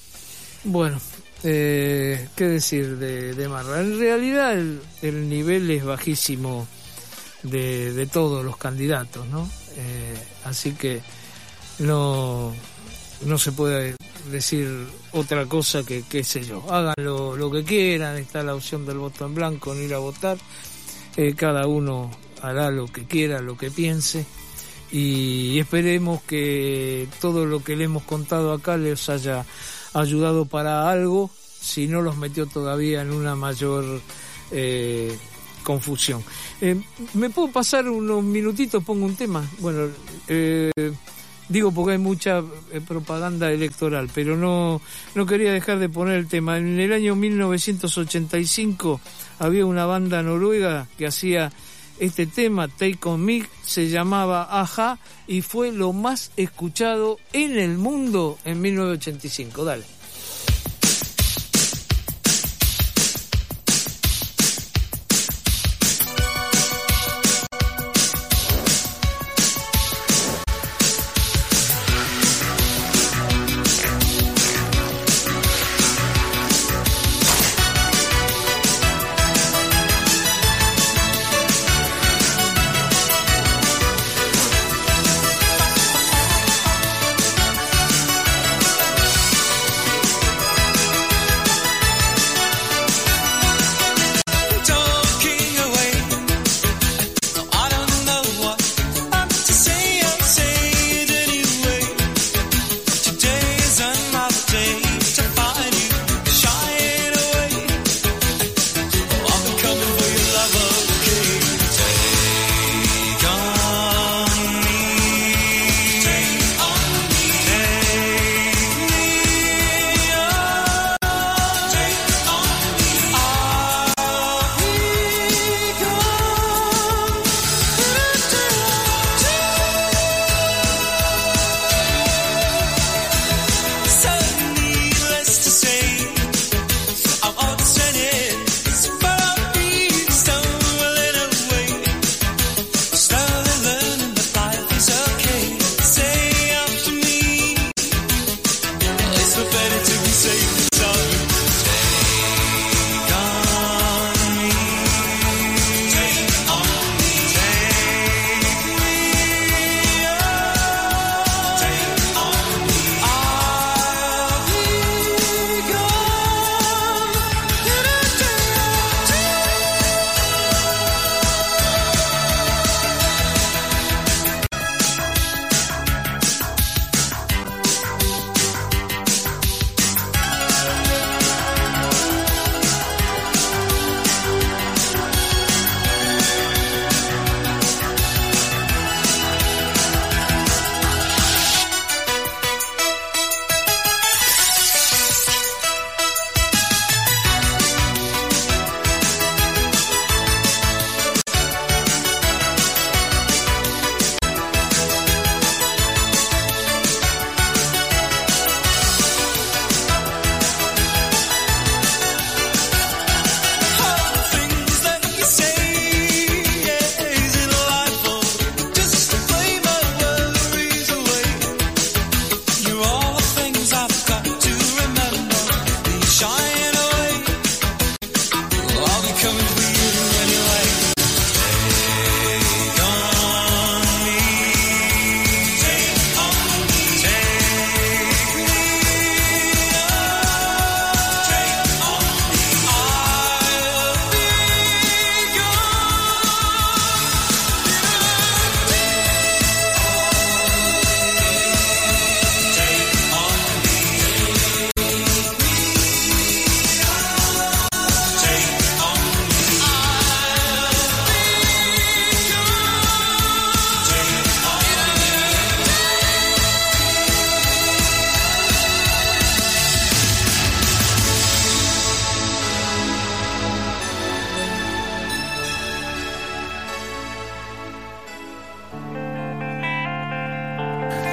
Bueno, eh, qué decir de, de Marra. En realidad el, el nivel es bajísimo de, de todos los candidatos, ¿no? Eh, así que no, no se puede decir otra cosa que, qué sé yo, hagan lo, lo que quieran, está la opción del voto en blanco, no ir a votar, eh, cada uno hará lo que quiera, lo que piense, y esperemos que todo lo que le hemos contado acá les haya ayudado para algo, si no los metió todavía en una mayor eh, confusión. Eh, ¿Me puedo pasar unos minutitos? Pongo un tema. Bueno, eh, digo porque hay mucha eh, propaganda electoral, pero no, no quería dejar de poner el tema. En el año mil novecientos ochenta y cinco había una banda noruega que hacía este tema, Take On Me, se llamaba Ajá, y fue lo más escuchado en el mundo en mil novecientos ochenta y cinco. Dale.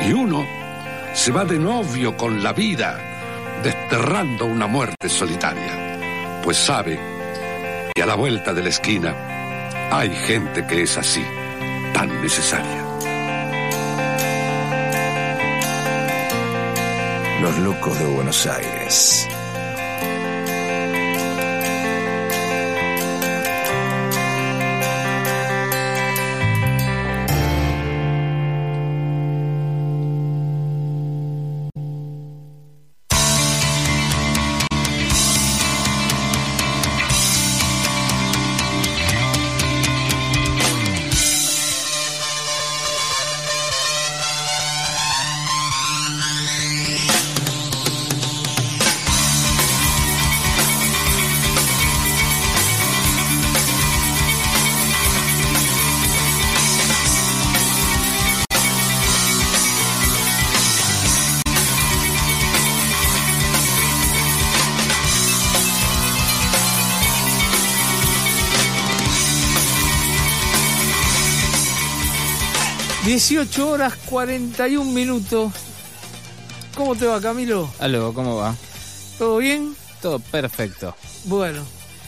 Y uno se va de novio con la vida, desterrando una muerte solitaria, pues sabe que a la vuelta de la esquina hay gente que es así, tan necesaria. Los locos de Buenos Aires. dieciocho horas cuarenta y un minutos. ¿Cómo te va, Camilo? Aló, ¿cómo va? ¿Todo bien? Todo perfecto. Bueno.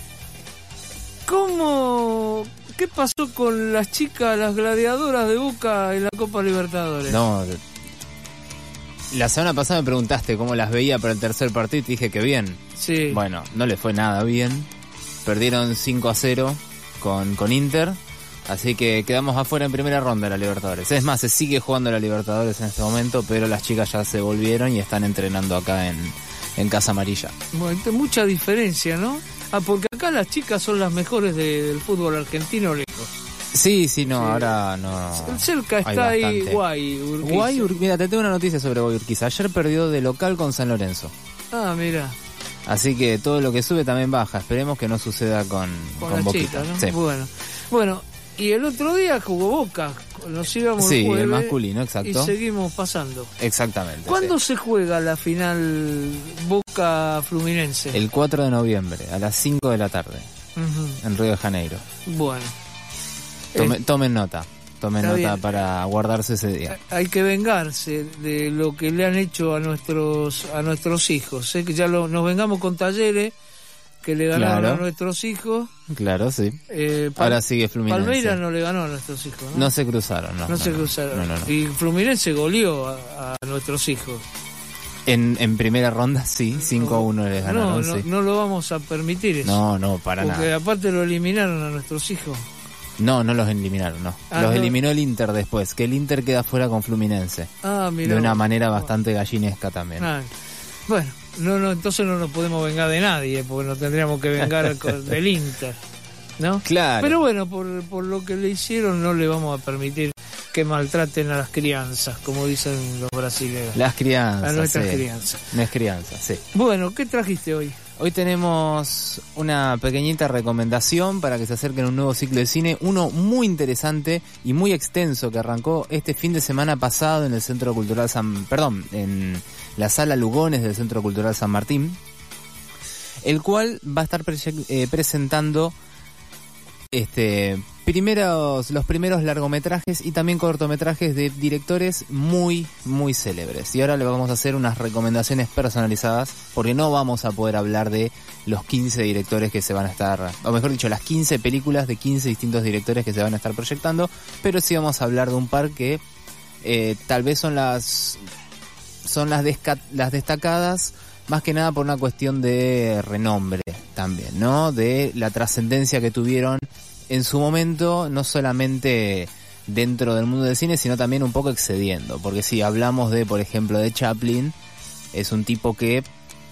¿Cómo... ¿Qué pasó con las chicas, las gladiadoras de Boca en la Copa Libertadores? No... La semana pasada me preguntaste cómo las veía para el tercer partido y te dije que bien. Sí. Bueno, no le fue nada bien. Perdieron cinco a cero con, con Inter. Así que quedamos afuera en primera ronda de la Libertadores. Es más, se sigue jugando la Libertadores en este momento, pero las chicas ya se volvieron y están entrenando acá en, en Casa Amarilla. Bueno, hay mucha diferencia, ¿no? Ah, porque acá las chicas son las mejores de, del fútbol argentino lejos. Sí, sí, no, sí. Ahora no. Cerca está ahí Guay Urquiza. Guay Urquiza. Mira, te tengo una noticia sobre Guay Urquiza. Ayer perdió de local con San Lorenzo. Ah, mira. Así que todo lo que sube también baja. Esperemos que no suceda con, con, con la Boquita. Chica, ¿no? Sí. Bueno, bueno. Y el otro día jugó Boca, nos íbamos sí, el jueves el masculino, exacto. Y seguimos pasando. Exactamente. ¿Cuándo sí. se juega la final Boca-Fluminense? El cuatro de noviembre, a las cinco de la tarde, uh-huh. en Río de Janeiro. Bueno. Tome, eh, tomen nota, tomen nota bien. Para guardarse ese día. Hay que vengarse de lo que le han hecho a nuestros a nuestros hijos. ¿eh? Que ya lo, nos vengamos con Talleres, que le ganaron claro. a nuestros hijos. Claro, sí. Eh, Pal- Ahora sigue Fluminense. Palmeiras no le ganó a nuestros hijos, ¿no? No se cruzaron, no. No, no se no, cruzaron. No, no, no. Y Fluminense goleó a, a nuestros hijos. En, en primera ronda, sí, cinco a uno les ganaron. No, no, sí. no lo vamos a permitir eso. No, no, para porque nada. Porque aparte lo eliminaron a nuestros hijos. No, no los eliminaron, no. Ah, los no. eliminó el Inter después, que el Inter queda fuera con Fluminense. Ah, mira. De una manera bastante gallinesca también. Ah, bueno, no, no, entonces no nos podemos vengar de nadie, porque nos tendríamos que vengar con, del Inter, ¿no? Claro. Pero bueno, por, por lo que le hicieron no le vamos a permitir que maltraten a las crianzas, como dicen los brasileños. Las crianzas, a nuestras sí. crianzas. No es crianza, sí. Bueno, ¿qué trajiste hoy? Hoy tenemos una pequeñita recomendación para que se acerquen a un nuevo ciclo de cine, uno muy interesante y muy extenso que arrancó este fin de semana pasado en el Centro Cultural San... Perdón, en la Sala Lugones del Centro Cultural San Martín, el cual va a estar pre- eh, presentando este primeros los primeros largometrajes y también cortometrajes de directores muy muy célebres. Y ahora le vamos a hacer unas recomendaciones personalizadas, porque no vamos a poder hablar de los quince directores que se van a estar, o mejor dicho, las quince películas de quince distintos directores que se van a estar proyectando, pero sí vamos a hablar de un par que eh, tal vez son las son las desca- las destacadas, más que nada por una cuestión de renombre también, ¿no? De la trascendencia que tuvieron en su momento, no solamente dentro del mundo del cine, sino también un poco excediendo. Porque si hablamos de, por ejemplo, de Chaplin, es un tipo que,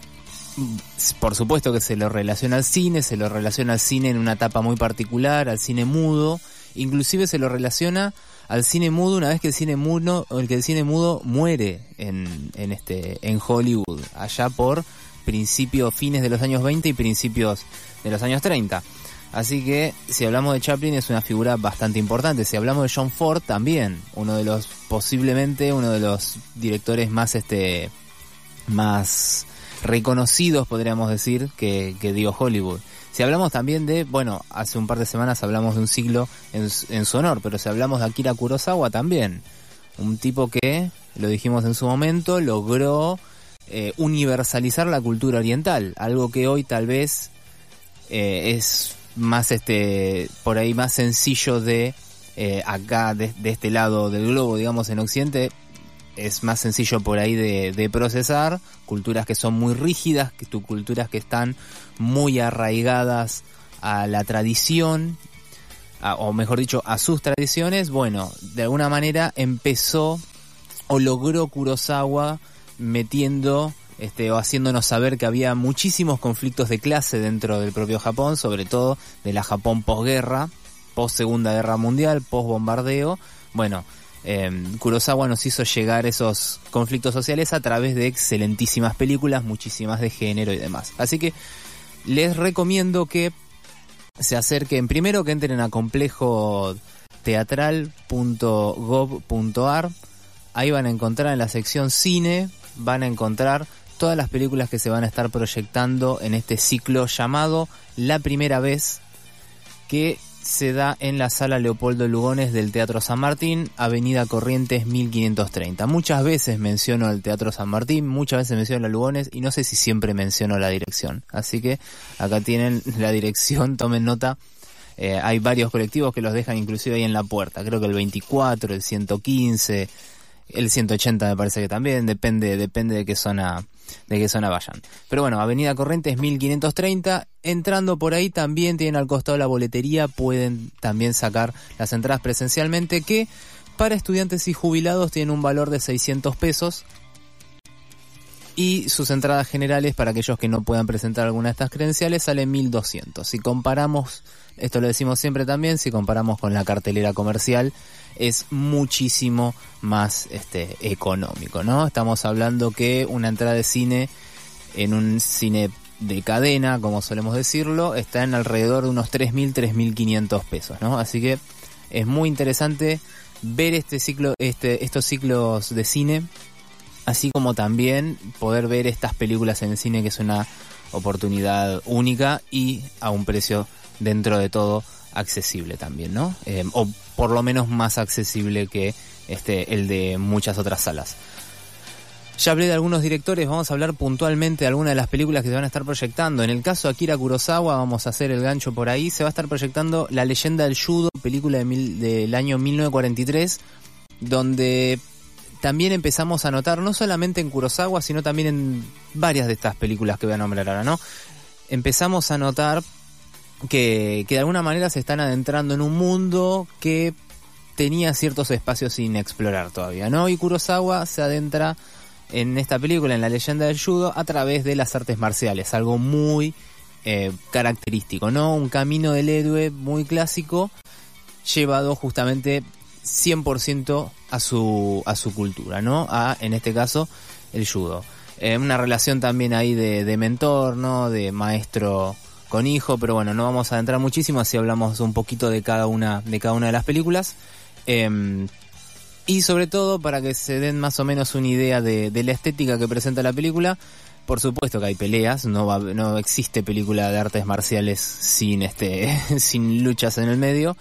por supuesto que se lo relaciona al cine, se lo relaciona al cine en una etapa muy particular, al cine mudo, inclusive se lo relaciona al cine mudo una vez que el cine mudo, o el que el cine mudo muere en, en este, en Hollywood, allá por principios, fines de los años veinte y principios de los años treinta. Así que si hablamos de Chaplin es una figura bastante importante. Si hablamos de John Ford también, uno de los, posiblemente uno de los directores más este más reconocidos, podríamos decir, que, que dio Hollywood. Si hablamos también de, bueno, hace un par de semanas hablamos de un siglo en, en su honor, pero si hablamos de Akira Kurosawa también, Un tipo que, lo dijimos en su momento, logró eh, universalizar la cultura oriental, algo que hoy tal vez eh, es más este por ahí más sencillo de eh, acá de, de este lado del globo, digamos en Occidente, es más sencillo por ahí de, de procesar, culturas que son muy rígidas, que tu culturas que están muy arraigadas a la tradición, a, o mejor dicho a sus tradiciones. Bueno, de alguna manera empezó o logró Kurosawa metiendo Este, o haciéndonos saber que había muchísimos conflictos de clase dentro del propio Japón, sobre todo de la Japón posguerra, post Segunda Guerra Mundial, post bombardeo. Bueno, eh, Kurosawa nos hizo llegar esos conflictos sociales a través de excelentísimas películas, muchísimas de género y demás. Así que les recomiendo que se acerquen, primero que entren a complejo teatral punto gov punto ar, ahí van a encontrar en la sección cine, van a encontrar todas las películas que se van a estar proyectando en este ciclo llamado La Primera Vez, que se da en la Sala Leopoldo Lugones del Teatro San Martín, Avenida Corrientes mil quinientos treinta. Muchas veces menciono el Teatro San Martín, muchas veces menciono la Lugones y no sé si siempre menciono la dirección. Así que acá tienen la dirección, tomen nota. Eh, hay varios colectivos que los dejan inclusive ahí en la puerta. Creo que el veinticuatro, el ciento quince, el ciento ochenta me parece que también, depende, depende de qué zona... de qué zona vayan. Pero bueno, Avenida Corrientes mil quinientos treinta, entrando por ahí también tienen al costado la boletería, pueden también sacar las entradas presencialmente, que para estudiantes y jubilados tienen un valor de seiscientos pesos, y sus entradas generales para aquellos que no puedan presentar alguna de estas credenciales salen mil doscientos. Si comparamos, esto lo decimos siempre también, si comparamos con la cartelera comercial, es muchísimo más este económico, ¿no? Estamos hablando que una entrada de cine en un cine de cadena, como solemos decirlo, está en alrededor de unos tres mil, tres mil quinientos pesos, ¿no? Así que es muy interesante ver este ciclo, este, estos ciclos de cine, así como también poder ver estas películas en el cine, que es una oportunidad única y a un precio dentro de todo accesible también, ¿no? Eh, o por lo menos más accesible que este el de muchas otras salas. Ya hablé de algunos directores, vamos a hablar puntualmente de algunas de las películas que se van a estar proyectando. En el caso de Akira Kurosawa, vamos a hacer el gancho por ahí, se va a estar proyectando La Leyenda del Judo, película de mil, del año mil novecientos cuarenta y tres, donde también empezamos a notar, no solamente en Kurosawa, sino también en varias de estas películas que voy a nombrar ahora, ¿no? Empezamos a notar que, que de alguna manera se están adentrando en un mundo que tenía ciertos espacios sin explorar todavía, ¿no? Y Kurosawa se adentra en esta película, en La Leyenda del Judo, a través de las artes marciales, algo muy eh, característico, ¿no? Un camino del héroe muy clásico, llevado justamente cien por ciento a su a su cultura, ¿no? A, en este caso, el judo. Eh, una relación también ahí de, de mentor, ¿no? De maestro con hijo, pero bueno, no vamos a adentrar muchísimo, así hablamos un poquito de cada una de cada una de las películas. Eh, y sobre todo, para que se den más o menos una idea de, de la estética que presenta la película, por supuesto que hay peleas, no va, no existe película de artes marciales sin este sin luchas en el medio.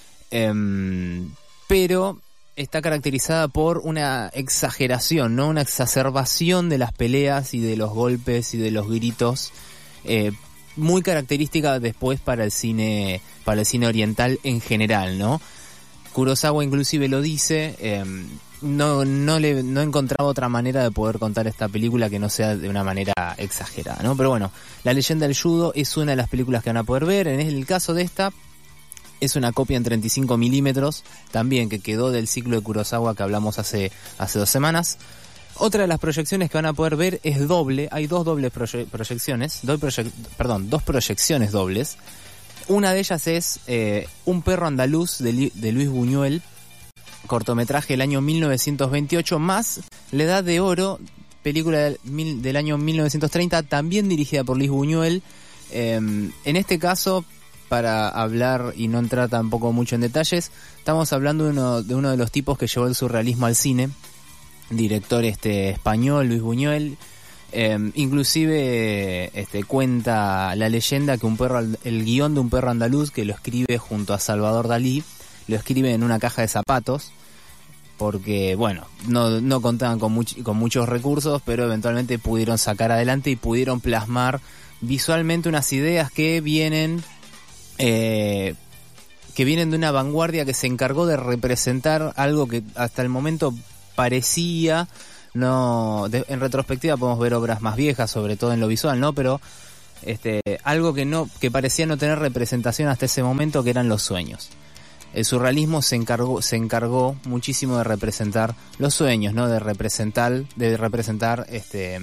Eh, pero está caracterizada por una exageración, ¿no? Una exacerbación de las peleas y de los golpes y de los gritos, eh, muy característica después para el cine, para el cine oriental en general, ¿no? Kurosawa inclusive lo dice, eh, no, no le, no encontraba otra manera de poder contar esta película que no sea de una manera exagerada, ¿no? Pero bueno, La Leyenda del Judo es una de las películas que van a poder ver. En el caso de esta, es una copia en treinta y cinco milímetros, también que quedó del ciclo de Kurosawa que hablamos hace, hace dos semanas. Otra de las proyecciones que van a poder ver es doble, hay dos dobles proye- proyecciones, dos proye- perdón, dos proyecciones dobles. Una de ellas es eh, Un perro andaluz de, Li- de Luis Buñuel, cortometraje del año mil novecientos veintiocho, más La Edad de Oro, película del, mil, del año mil novecientos treinta, también dirigida por Luis Buñuel. Eh, en este caso, para hablar y no entrar tampoco mucho en detalles, estamos hablando de uno de, uno de los tipos que llevó el surrealismo al cine, director este español, Luis Buñuel. Eh, inclusive este cuenta la leyenda que un perro, el guión de Un perro andaluz, que lo escribe junto a Salvador Dalí, lo escribe en una caja de zapatos. porque, bueno, no, no contaban con, much, con muchos recursos, pero eventualmente pudieron sacar adelante y pudieron plasmar visualmente unas ideas que vienen eh, que vienen de una vanguardia que se encargó de representar algo que hasta el momento parecía, no de, en retrospectiva podemos ver obras más viejas, sobre todo en lo visual, ¿no? Pero este algo que no que parecía no tener representación hasta ese momento, que eran los sueños. El surrealismo se encargó se encargó muchísimo de representar los sueños, ¿no? De representar de representar este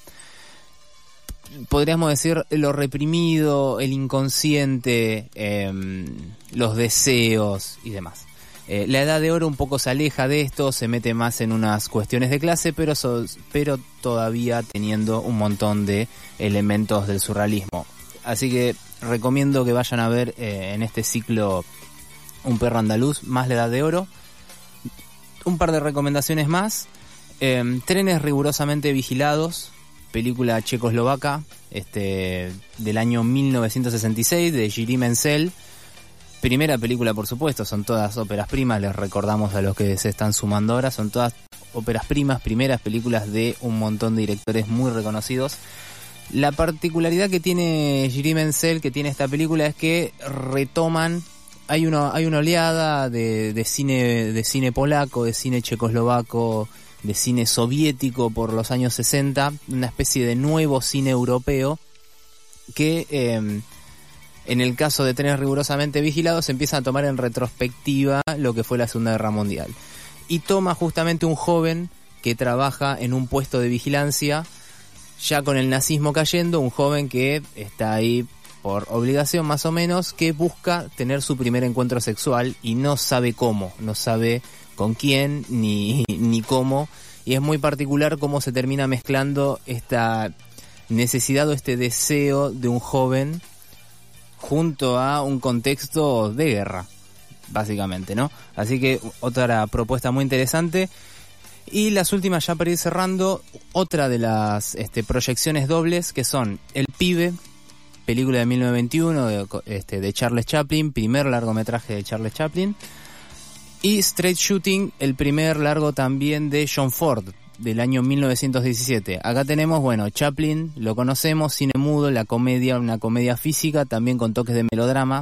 podríamos decir lo reprimido, el inconsciente, eh, los deseos y demás. Eh, la Edad de Oro un poco se aleja de esto, se mete más en unas cuestiones de clase, pero, so, pero todavía teniendo un montón de elementos del surrealismo. Así que recomiendo que vayan a ver eh, en este ciclo Un perro andaluz, más La Edad de Oro. Un par de recomendaciones más. Eh, Trenes rigurosamente vigilados, película checoslovaca este, del año mil novecientos sesenta y seis de Jiří Menzel. Primera película, por supuesto, son todas óperas primas, les recordamos a los que se están sumando ahora, son todas óperas primas, primeras películas de un montón de directores muy reconocidos. La particularidad que tiene Jiří Menzel, que tiene esta película, es que retoman, hay una, hay una oleada de, de cine, de cine polaco, de cine checoslovaco, de cine soviético por los años sesenta, una especie de nuevo cine europeo que eh, en el caso de Trenes rigurosamente vigilados se empieza a tomar en retrospectiva lo que fue la Segunda Guerra Mundial, y toma justamente un joven que trabaja en un puesto de vigilancia ya con el nazismo cayendo, un joven que está ahí por obligación más o menos, que busca tener su primer encuentro sexual y no sabe cómo, no sabe con quién ni, ni cómo, y es muy particular cómo se termina mezclando esta necesidad o este deseo de un joven junto a un contexto de guerra, básicamente, ¿no? Así que otra propuesta muy interesante. Y las últimas, ya para ir cerrando, otra de las este, proyecciones dobles, que son El Pibe, película de mil novecientos veintiuno de, este, de Charles Chaplin, primer largometraje de Charles Chaplin, y Straight Shooting, el primer largo también de John Ford, del año mil novecientos diecisiete. Acá tenemos, bueno, Chaplin, lo conocemos, cine mudo, la comedia, una comedia física, también con toques de melodrama.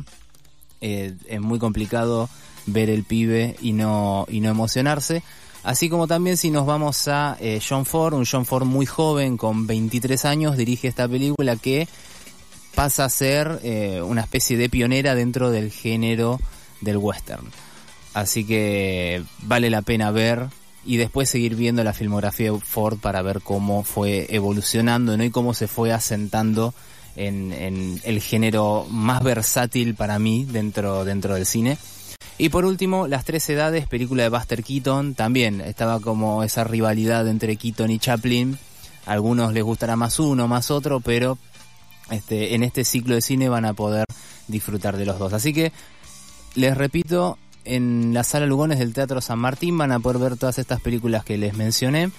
Eh, es muy complicado ver El Pibe y no, y no emocionarse. Así como también si nos vamos a eh, John Ford, un John Ford muy joven, con veintitrés años, dirige esta película que pasa a ser eh, una especie de pionera dentro del género del western. Así que vale la pena ver y después seguir viendo la filmografía de Ford para ver cómo fue evolucionando, ¿no? Y cómo se fue asentando en, en el género más versátil para mí dentro, dentro del cine. Y por último, Las Tres Edades, película de Buster Keaton. También estaba como esa rivalidad entre Keaton y Chaplin. A algunos les gustará más uno, más otro, pero este, en este ciclo de cine van a poder disfrutar de los dos. Así que, les repito, en la Sala Lugones del Teatro San Martín van a poder ver todas estas películas que les mencioné.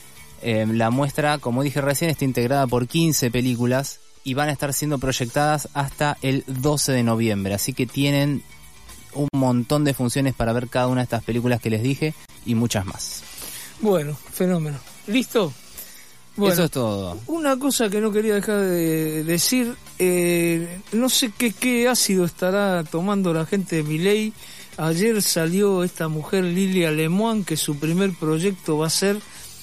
Eh, la muestra, como dije recién, está integrada por quince películas y van a estar siendo proyectadas hasta el doce de noviembre. Así que tienen un montón de funciones para ver cada una de estas películas que les dije y muchas más. Bueno, fenómeno. ¿Listo? Bueno, eso es todo. Una cosa que no quería dejar de decir, eh, no sé qué, qué ácido estará tomando la gente de Milei. Ayer salió esta mujer Lilia Lemoine, que su primer proyecto va a ser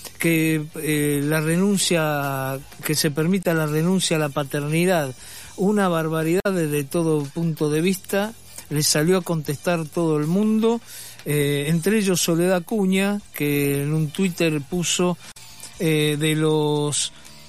que eh, la renuncia, que se permita la renuncia a la paternidad. Una barbaridad desde todo punto de vista. Le salió a contestar todo el mundo, eh, entre ellos Soledad Acuña, que en un Twitter puso eh, de los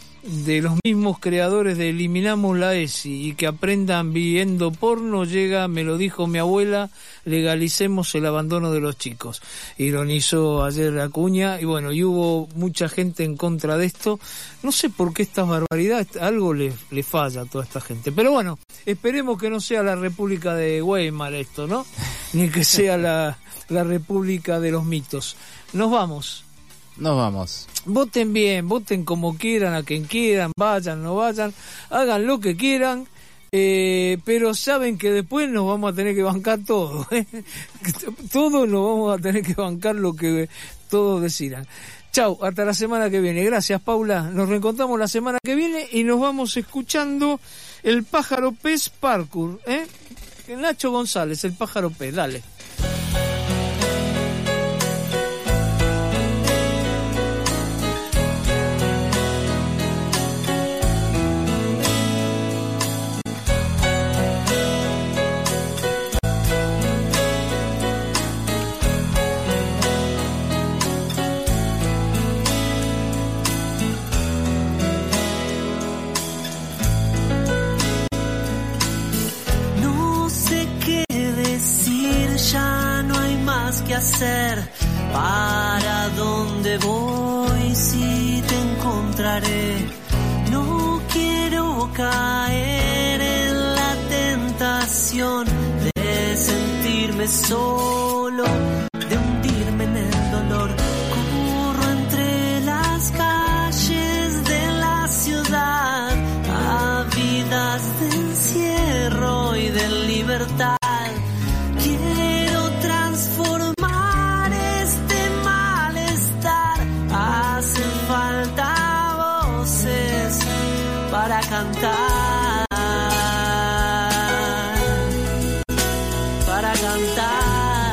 de los mismos creadores de Eliminamos la ESI y que aprendan viendo porno, llega, me lo dijo mi abuela, legalicemos el abandono de los chicos. Ironizó ayer Acuña, y bueno, y hubo mucha gente en contra de esto. No sé por qué estas barbaridades, algo le, le falla a toda esta gente. Pero bueno, esperemos que no sea la República de Weimar esto, ¿no? Ni que sea la, la República de los mitos. Nos vamos. Nos vamos. Voten bien, voten como quieran, a quien quieran, vayan, no vayan, hagan lo que quieran. Eh, pero saben que después nos vamos a tener que bancar todo, ¿eh? Todos nos vamos a tener que bancar lo que todos decidan. Chau, hasta la semana que viene. Gracias, Paula. Nos reencontramos la semana que viene y nos vamos escuchando el Pájaro Pez Parkour, ¿eh? Nacho González, el Pájaro Pez, dale. Que hacer, para dónde voy, si te encontraré. No quiero caer en la tentación de sentirme solo, de hundirme en el dolor. Corro entre las calles de la ciudad, ávidas de encierro y de libertad. Quiero transformar este malestar. Hacen falta voces para cantar, para cantar.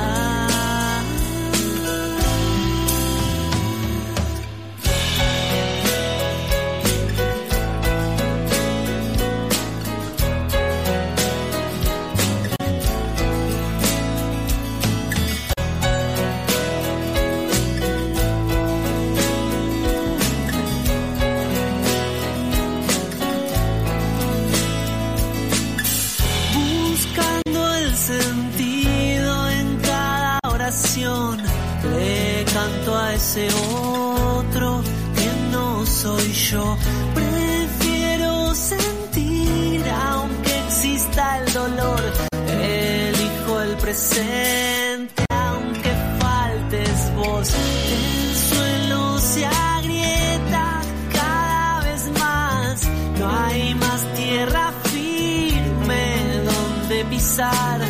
Le canto a ese otro que no soy yo. Prefiero sentir aunque exista el dolor. Elijo el presente aunque faltes vos. El suelo se agrieta cada vez más. No hay más tierra firme donde pisar.